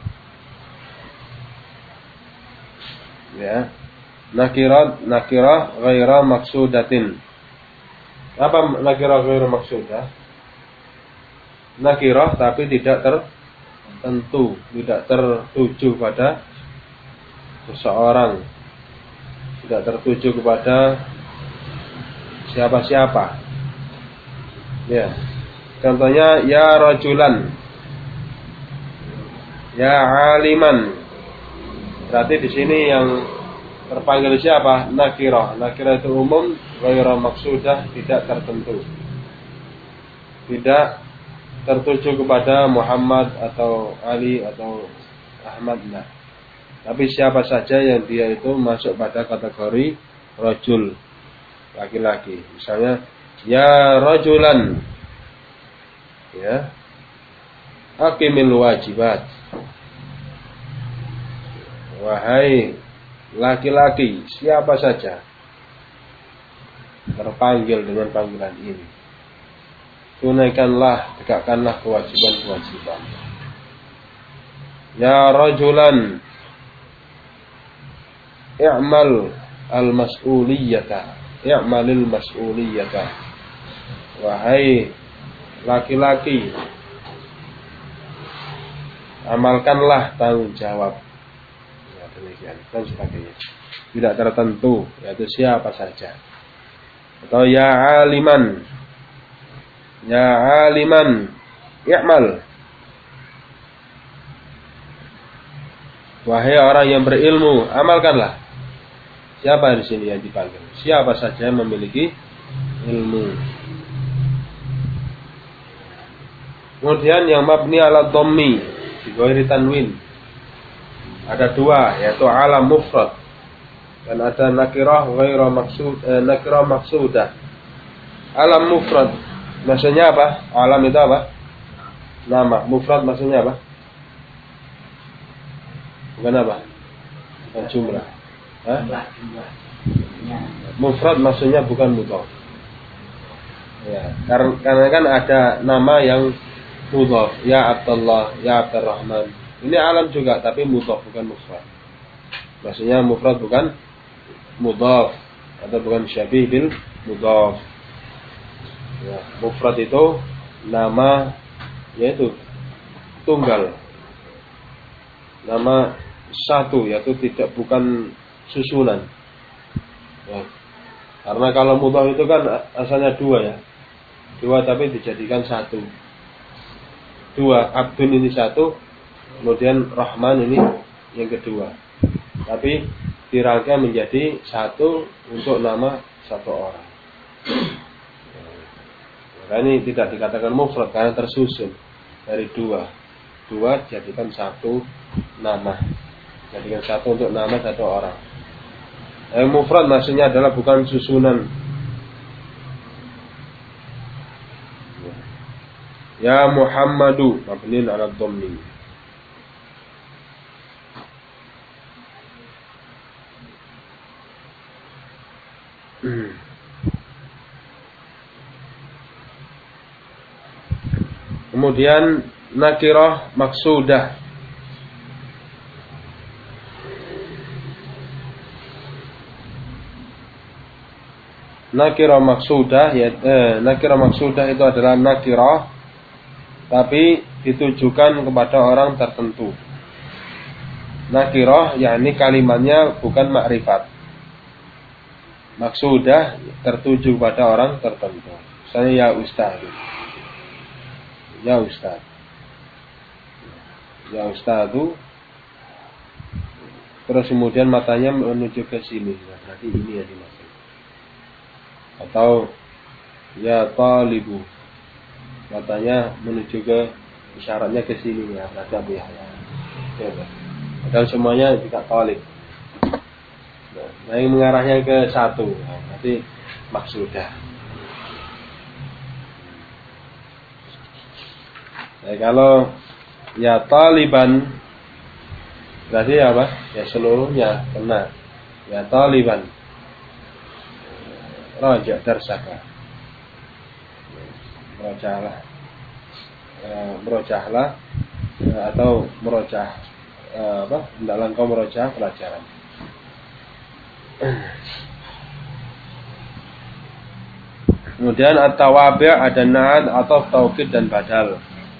Ya. Nakirah ghairu maqsudatin. Apa nakirah ghairu maqsudah? Nakirah tapi tidak tertentu, tidak tertuju pada seseorang, tidak tertuju kepada siapa-siapa. Ya, contohnya ya rajulan, ya aliman. Berarti di sini yang terpanggil siapa? Nakirah. Nakirah itu umum, ghairu maqsudah, tidak tertentu, tidak tertuju kepada Muhammad atau Ali atau Ahmad. Nah, tapi siapa saja yang dia itu masuk pada kategori rajul, laki-laki. Misalnya ya rajulan, ya, aqimil wajibat. Wahai laki-laki, siapa saja terpanggil dengan panggilan ini, tunaikanlah, tegakkanlah kewajiban-kewajiban. Ya rajulan, i'mal al-mas'uliyata, i'malil mas'uliyata. Wahai laki-laki, amalkanlah tanggung jawab. Ya, demikian dan sebagainya. Tidak tertentu, yaitu siapa saja. Atau ya aliman. Ya aliman, i'mal. Wahai orang yang berilmu, amalkanlah. Siapa di sini yang dipanggil? Siapa saja yang memiliki ilmu. Kemudian yang mabni ala dhammi di ghairi tanwin. Ada dua, yaitu alam mufrad dan ada nakirah ghairu maksud, nakirah maksudah. Alam mufrad maksudnya apa? Alam itu apa? Nama. Mufrad maksudnya apa? Bukan apa? Bukan jumlah. Hah? Mufrad maksudnya bukan mudhaf. Ya, karena kan ada nama yang mudhaf, ya Abdullah, ya Abdurrahman. Ini alam juga tapi mudhaf bukan mufrad. Maksudnya mufrad bukan mudhaf atau bukan syabih bil mudhaf. Ya, mufrad itu nama yaitu tunggal. Nama satu yaitu tidak bukan susunan. Ya. Karena kalau mudhaf itu kan asalnya dua ya. Dua tapi dijadikan satu. Dua, Abdun ini satu, kemudian Rahman ini yang kedua. Tapi dirangkai menjadi satu untuk nama satu orang. Nah, ini tidak dikatakan mufrad karena tersusun dari dua. Dua dijadikan satu nama. Jadikan satu untuk nama satu orang. Mufrad maksudnya adalah bukan susunan. Ya Muhammadu mabnin ala dhammi. Kemudian nakirah maksudah. Nakirah maksudah nakirah maksudah itu adalah nakirah tapi ditujukan kepada orang tertentu. Nakirah yakni kalimatnya bukan makrifat. Maksudah tertuju pada orang tertentu. Misalnya ya Ustaz. Ya Ustaz. Ya Ustaz itu terus kemudian matanya menuju ke sini. Nah, berarti ini yang dimaksud. Atau ya talibu. Matanya menuju ke isyaratnya ke sini ya, berarti Abu Yahya. Padahal semuanya juga talib. Nah, yang mengarahnya ke satu, nah, berarti maksudah. Nah, kalau ya taliban berarti apa? Ya seluruhnya kena. Ya taliban. Raja darsaka. Merojahlah atau merojah hendaklah engkau merojah pelajaran. Kemudian at-tawabi' ada na'at atau taukid dan badal.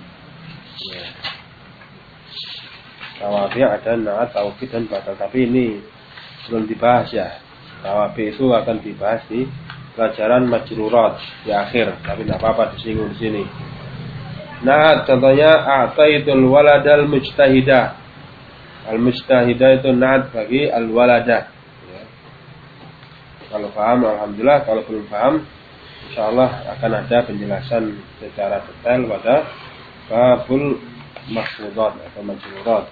Tawabi' ada na'at, taukid dan badal. Tapi ini belum dibahas ya. Tawabi' itu akan dibahas di pelajaran majrurat di akhir, tapi tidak apa-apa disinggung di sini. Nah, contohnya a'taitul waladal mujtahidah. Al-mujtahidah itu na'at bagi al-waladah. Ya. Kalau paham alhamdulillah, kalau belum paham insyaallah akan ada penjelasan secara detail pada babul mahfudzat atau majrurat.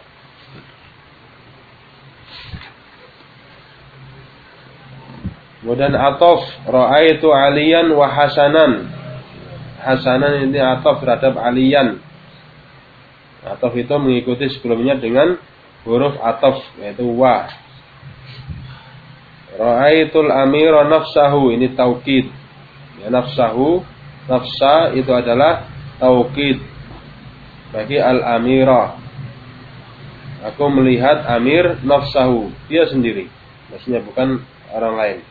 Kemudian atof, ra'aitu aliyan wa hasanan. Hasanan ini atof terhadap aliyan. Atof itu mengikuti sebelumnya dengan huruf atof, yaitu wa. Ra'aitul amira nafsahu, ini taukid. Ya, nafsahu, nafsa itu adalah taukid bagi al-amira. Aku melihat amir nafsahu, dia sendiri. Maksudnya bukan orang lain.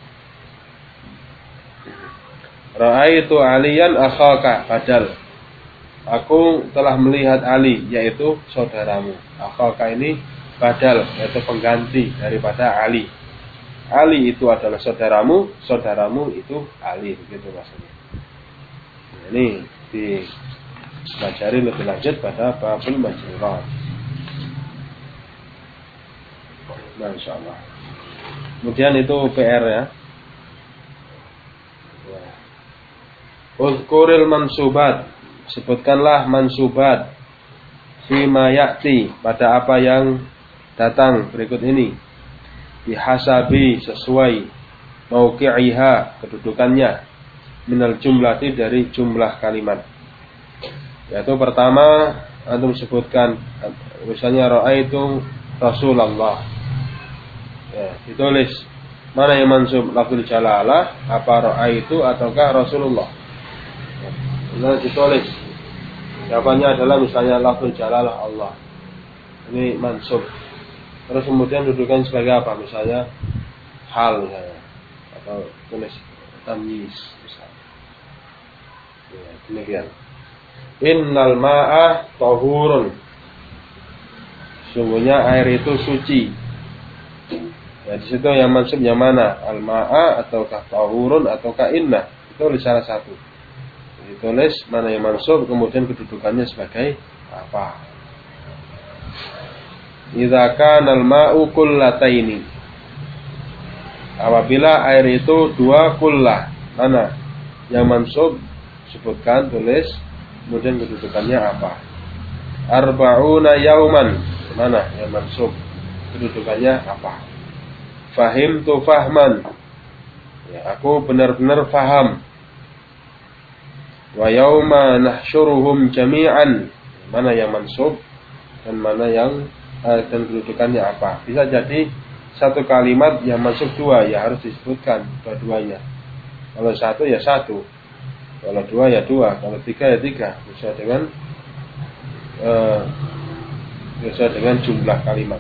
Ra'aitu aliyan akhaka, badal. Aku telah melihat Ali, yaitu saudaramu. Akhaka ini badal, yaitu pengganti daripada Ali. Ali itu adalah saudaramu, saudaramu itu Ali, begitu maksudnya. Nah, ini dipelajari lebih lanjut pada babul majrurat. Nah, insyaallah. Kemudian itu PR ya. Uzkuril mansubat, sebutkanlah mansubat fima ya'ti, pada apa yang datang berikut ini, bihasabi, sesuai, mauqi'iha, kedudukannya, minal jumlati, dari jumlah kalimat. Yaitu pertama antum sebutkan misalnya ra'aitu Rasulullah, ya, ditulis mana yang mansub lafzul jalalah, apa ra'aitu ataukah Rasulullah. Nah, ditulis jawabannya adalah misalnya lafzul jalalah Allah, ini mansub. Terus kemudian dudukan sebagai apa, misalnya hal misalnya, atau tulis tamyiz misalnya. Ya, demikian. Innal ma'a tahurun, sungguhnya air itu suci. Ya, di situ yang mansub yang mana, al ma'a ataukah tahurun ataukah inna, itu salah satu. Ditulis mana yang mansub, kemudian kedudukannya sebagai apa. Idza kana al-ma'u kullataini, apabila air itu dua kullah, mana yang mansub sebutkan, tulis, kemudian kedudukannya apa. Arba'una yauman, mana yang mansub, kedudukannya apa. Fahimtu fahman, ya, aku benar-benar faham. Wa yauma nahsyuruhum jami'an, mana yang mansub dan mana yang dan kedudukannya apa. Bisa jadi satu kalimat yang mansub dua, ya harus disebutkan dua-duanya. Kalau satu ya satu, kalau dua ya dua, kalau tiga ya tiga, sesuai dengan jumlah kalimat.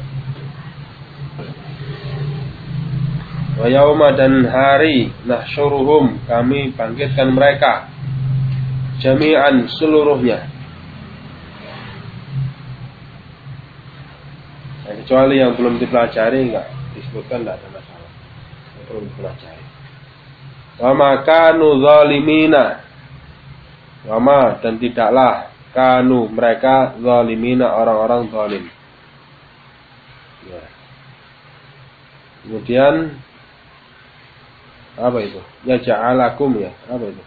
Wa yauma, dan hari, nahsyuruhum, kami bangkitkan mereka, jami'an, seluruhnya. Nah, kecuali yang belum dipelajari enggak disebutkan, enggak ada masalah. Yang belum dipelajari. Wa ma kanu zalimina, wa ma, dan tidaklah, kanu, mereka, zalimina, orang-orang zalim. Ya. Kemudian apa itu? Ya ja'alakum, ya. Apa itu?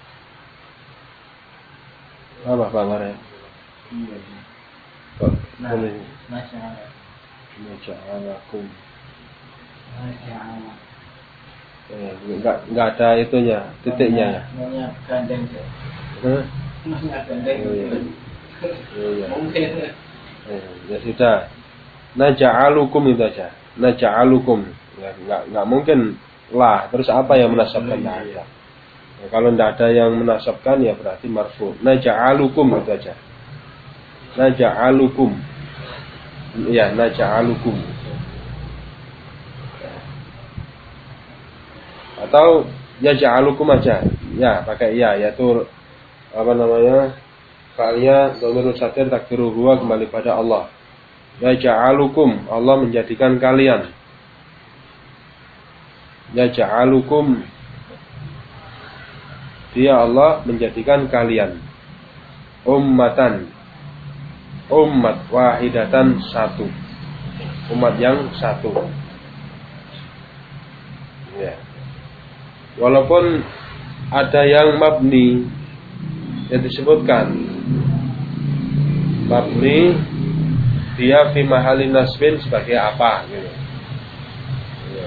Apa bangarnya? Naja'alakum. Enggak ada itunya, titiknya ya. Gandeng. Ya sudah. Naja'alukum itu aja. Naja'alukum. Ya, enggak mungkin lah. Terus apa yang menasabkan? Enggak ada. Ya, kalau tidak ada yang menasabkan, ya berarti marfu. Naja'alukum itu aja. Naja'alukum. Ya, naja'alukum. Atau ya ja'alukum aja. Ya, pakai ya, yaitu apa namanya? Fa'alnya dhamirun satir takdiru huwa, kembali pada Allah. Ya ja'alukum, Allah menjadikan kalian. Ya ja'alukum, dia Allah menjadikan kalian ummatan, umat wahidatan, satu, umat yang satu. Ya. Walaupun ada yang mabni yang disebutkan, mabni dia fi mahalin nasbin sebagai apa gitu. Ya.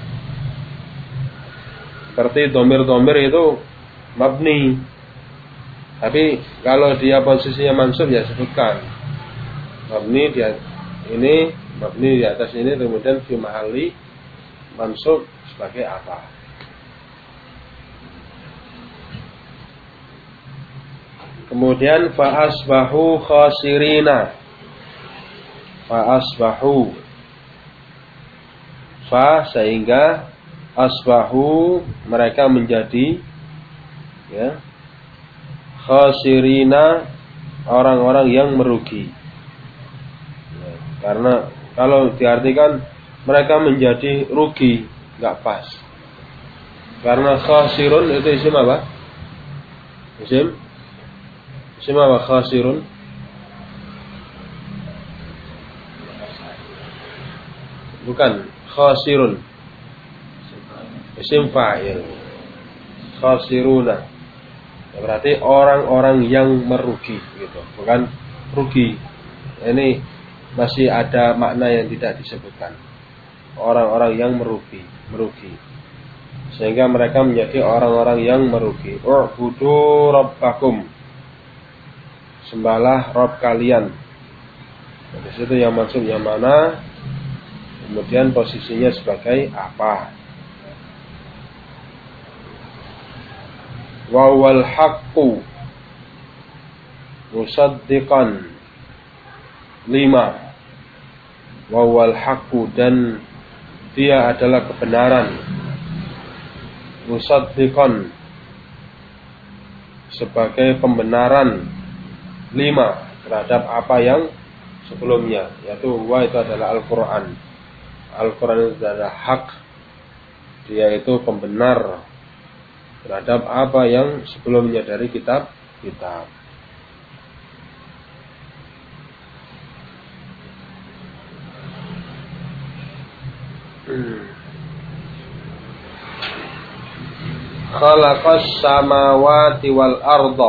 Seperti domir-domir itu mabni, tapi kalau dia posisinya mansub ya sebutkan mabni, dia ini mabni di atas ini, kemudian fi mahali mansub sebagai apa. Kemudian fa asbahu khasirina, fa asbahu, fa sehingga, asbahu mereka menjadi, ya, khasirina orang-orang yang merugi. Ya, karena kalau diartikan mereka menjadi rugi, Enggak pas. Karena khasirun itu isim apa? Isim apa khasirun? Bukan, khasirun. Isim fa'il. Khasiruna. Ya, berarti orang-orang yang merugi gitu. Bukan rugi. Ini masih ada makna yang tidak disebutkan. Orang-orang yang merugi. Sehingga mereka menjadi orang-orang yang merugi. U'budu rabbakum. Sembahlah Rabb kalian. Di situ yang maksud yang mana? Kemudian posisinya sebagai apa? Wa wal haqqu musaddiqan 5. Wa wal haqqu, dan dia adalah kebenaran. Musaddiqan, sebagai pembenaran 5 terhadap apa yang sebelumnya, yaitu wa itu adalah Al-Quran. Al-Quran itu adalah hak. Dia itu pembenar terhadap apa yang sebelumnya dari kitab-kitab. Khalaqas samawati wal arda.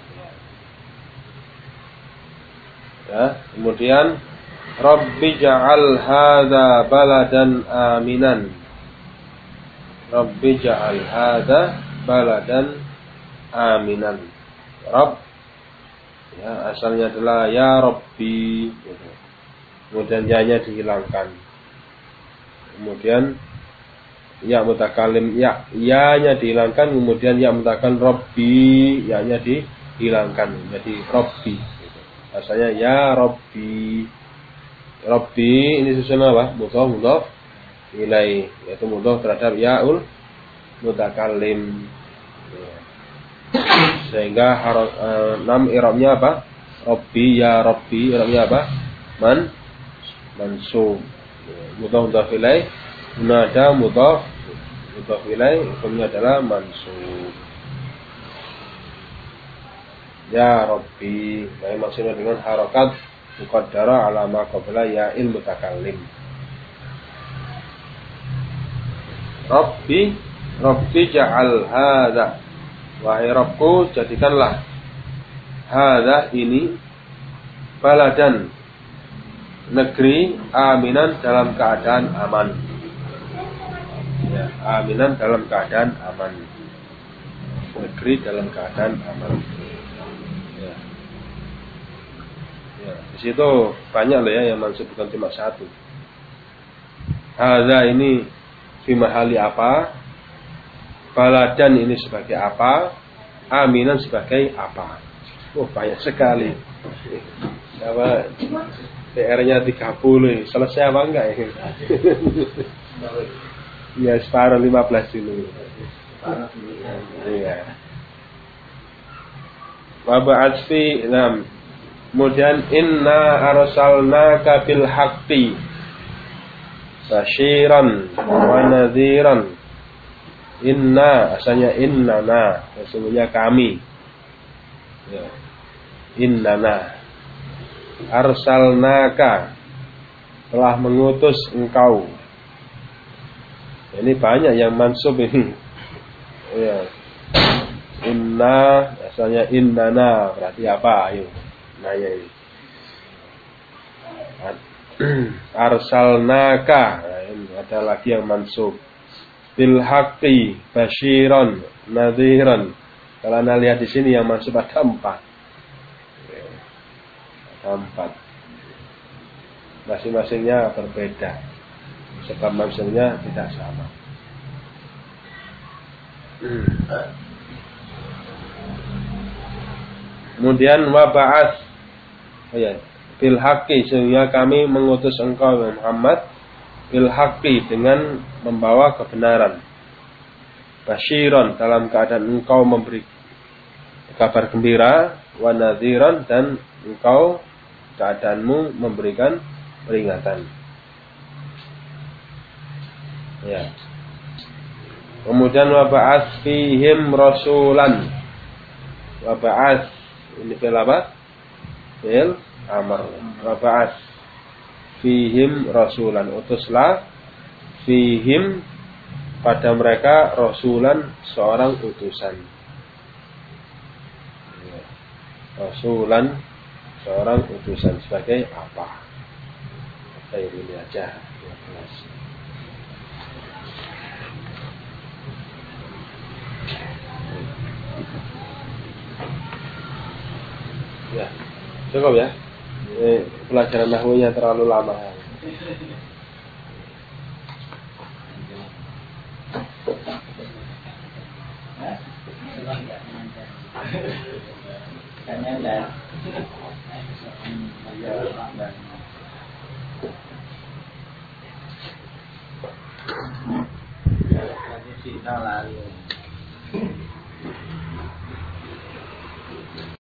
Ya, kemudian Rabbi ja'al hadza baladan aminan. Rabbi ja'al hadza baladan aminan. Rabb, ya, asalnya adalah ya Rabbi. Kemudian ya-nya dihilangkan. Kemudian ya mutakalim, ya-nya dihilangkan. Kemudian ya mutakalim Rabbi, ya-nya dihilangkan jadi Rabbi. Asalnya ya Rabbi. Rabbi ini sesuai apa? Mudhaf ilaih, yaitu mudhaf terhadap ya'ul mutakallim. Sehingga i'rabnya apa? Rabbi, ya Rabbi, i'rabnya apa? Mansub. Mudhaf ilaih, munada mudhaf ilaih, hukumnya adalah mansub. Ya Rabbi, nah maksudnya dengan harakat muqaddara ala ma qabla ya'il mutakallim. Rabbi ja'al hadza, wahai Rabbku, jadikanlah hadza ini baladan, negeri, aminan, dalam keadaan aman. Ya, aminan dalam keadaan aman. Negeri dalam keadaan aman. Ya, di situ banyak loh ya yang maksud, bukan cuma satu. Hadza ini fi mahali apa? Baladan ini sebagai apa? Aminan sebagai apa? Oh, banyak sekali. Apa PR-nya 30, selesai apa enggak ya? Ya separuh 15 dulu. Iya. Wa ba'atsfi 6. Kemudian inna arsalnaka bil haqqi basyiran wa nadhiran. Inna asalnya innana, sesungguhnya kami. Ya. Innana arsalnaka, telah mengutus engkau. Ini banyak yang mansub ini. Ya. Inna asalnya innana, berarti apa? Ayo. Nanya ini. Arsalnaka, nah, ini ada lagi yang mansub. Bil haqqi basyiran nadhiran. Kalau Anda lihat di sini yang mansub ada 4. Ada 4. Masing-masingnya berbeda. Sebab maksudnya tidak sama. Kemudian waba'ats, ya, bil haqqi, sehingga kami mengutus engkau Muhammad bil haqqi, dengan membawa kebenaran. Basyiran, dalam keadaan engkau memberi kabar gembira, wa nadhiran, dan engkau keadaanmu memberikan peringatan. Ya. Kemudian wa ba'ats fihim rasulan. Wa ba'ats ini fi'il apa? Fi'il amr. Wa ba'ats fihim rasulan. Utuslah fihim pada mereka rasulan seorang utusan. Rasulan seorang utusan sebagai apa? Ini aja. Ya, cukup ya. Pelajaran nahwunya terlalu lama. Kita lalu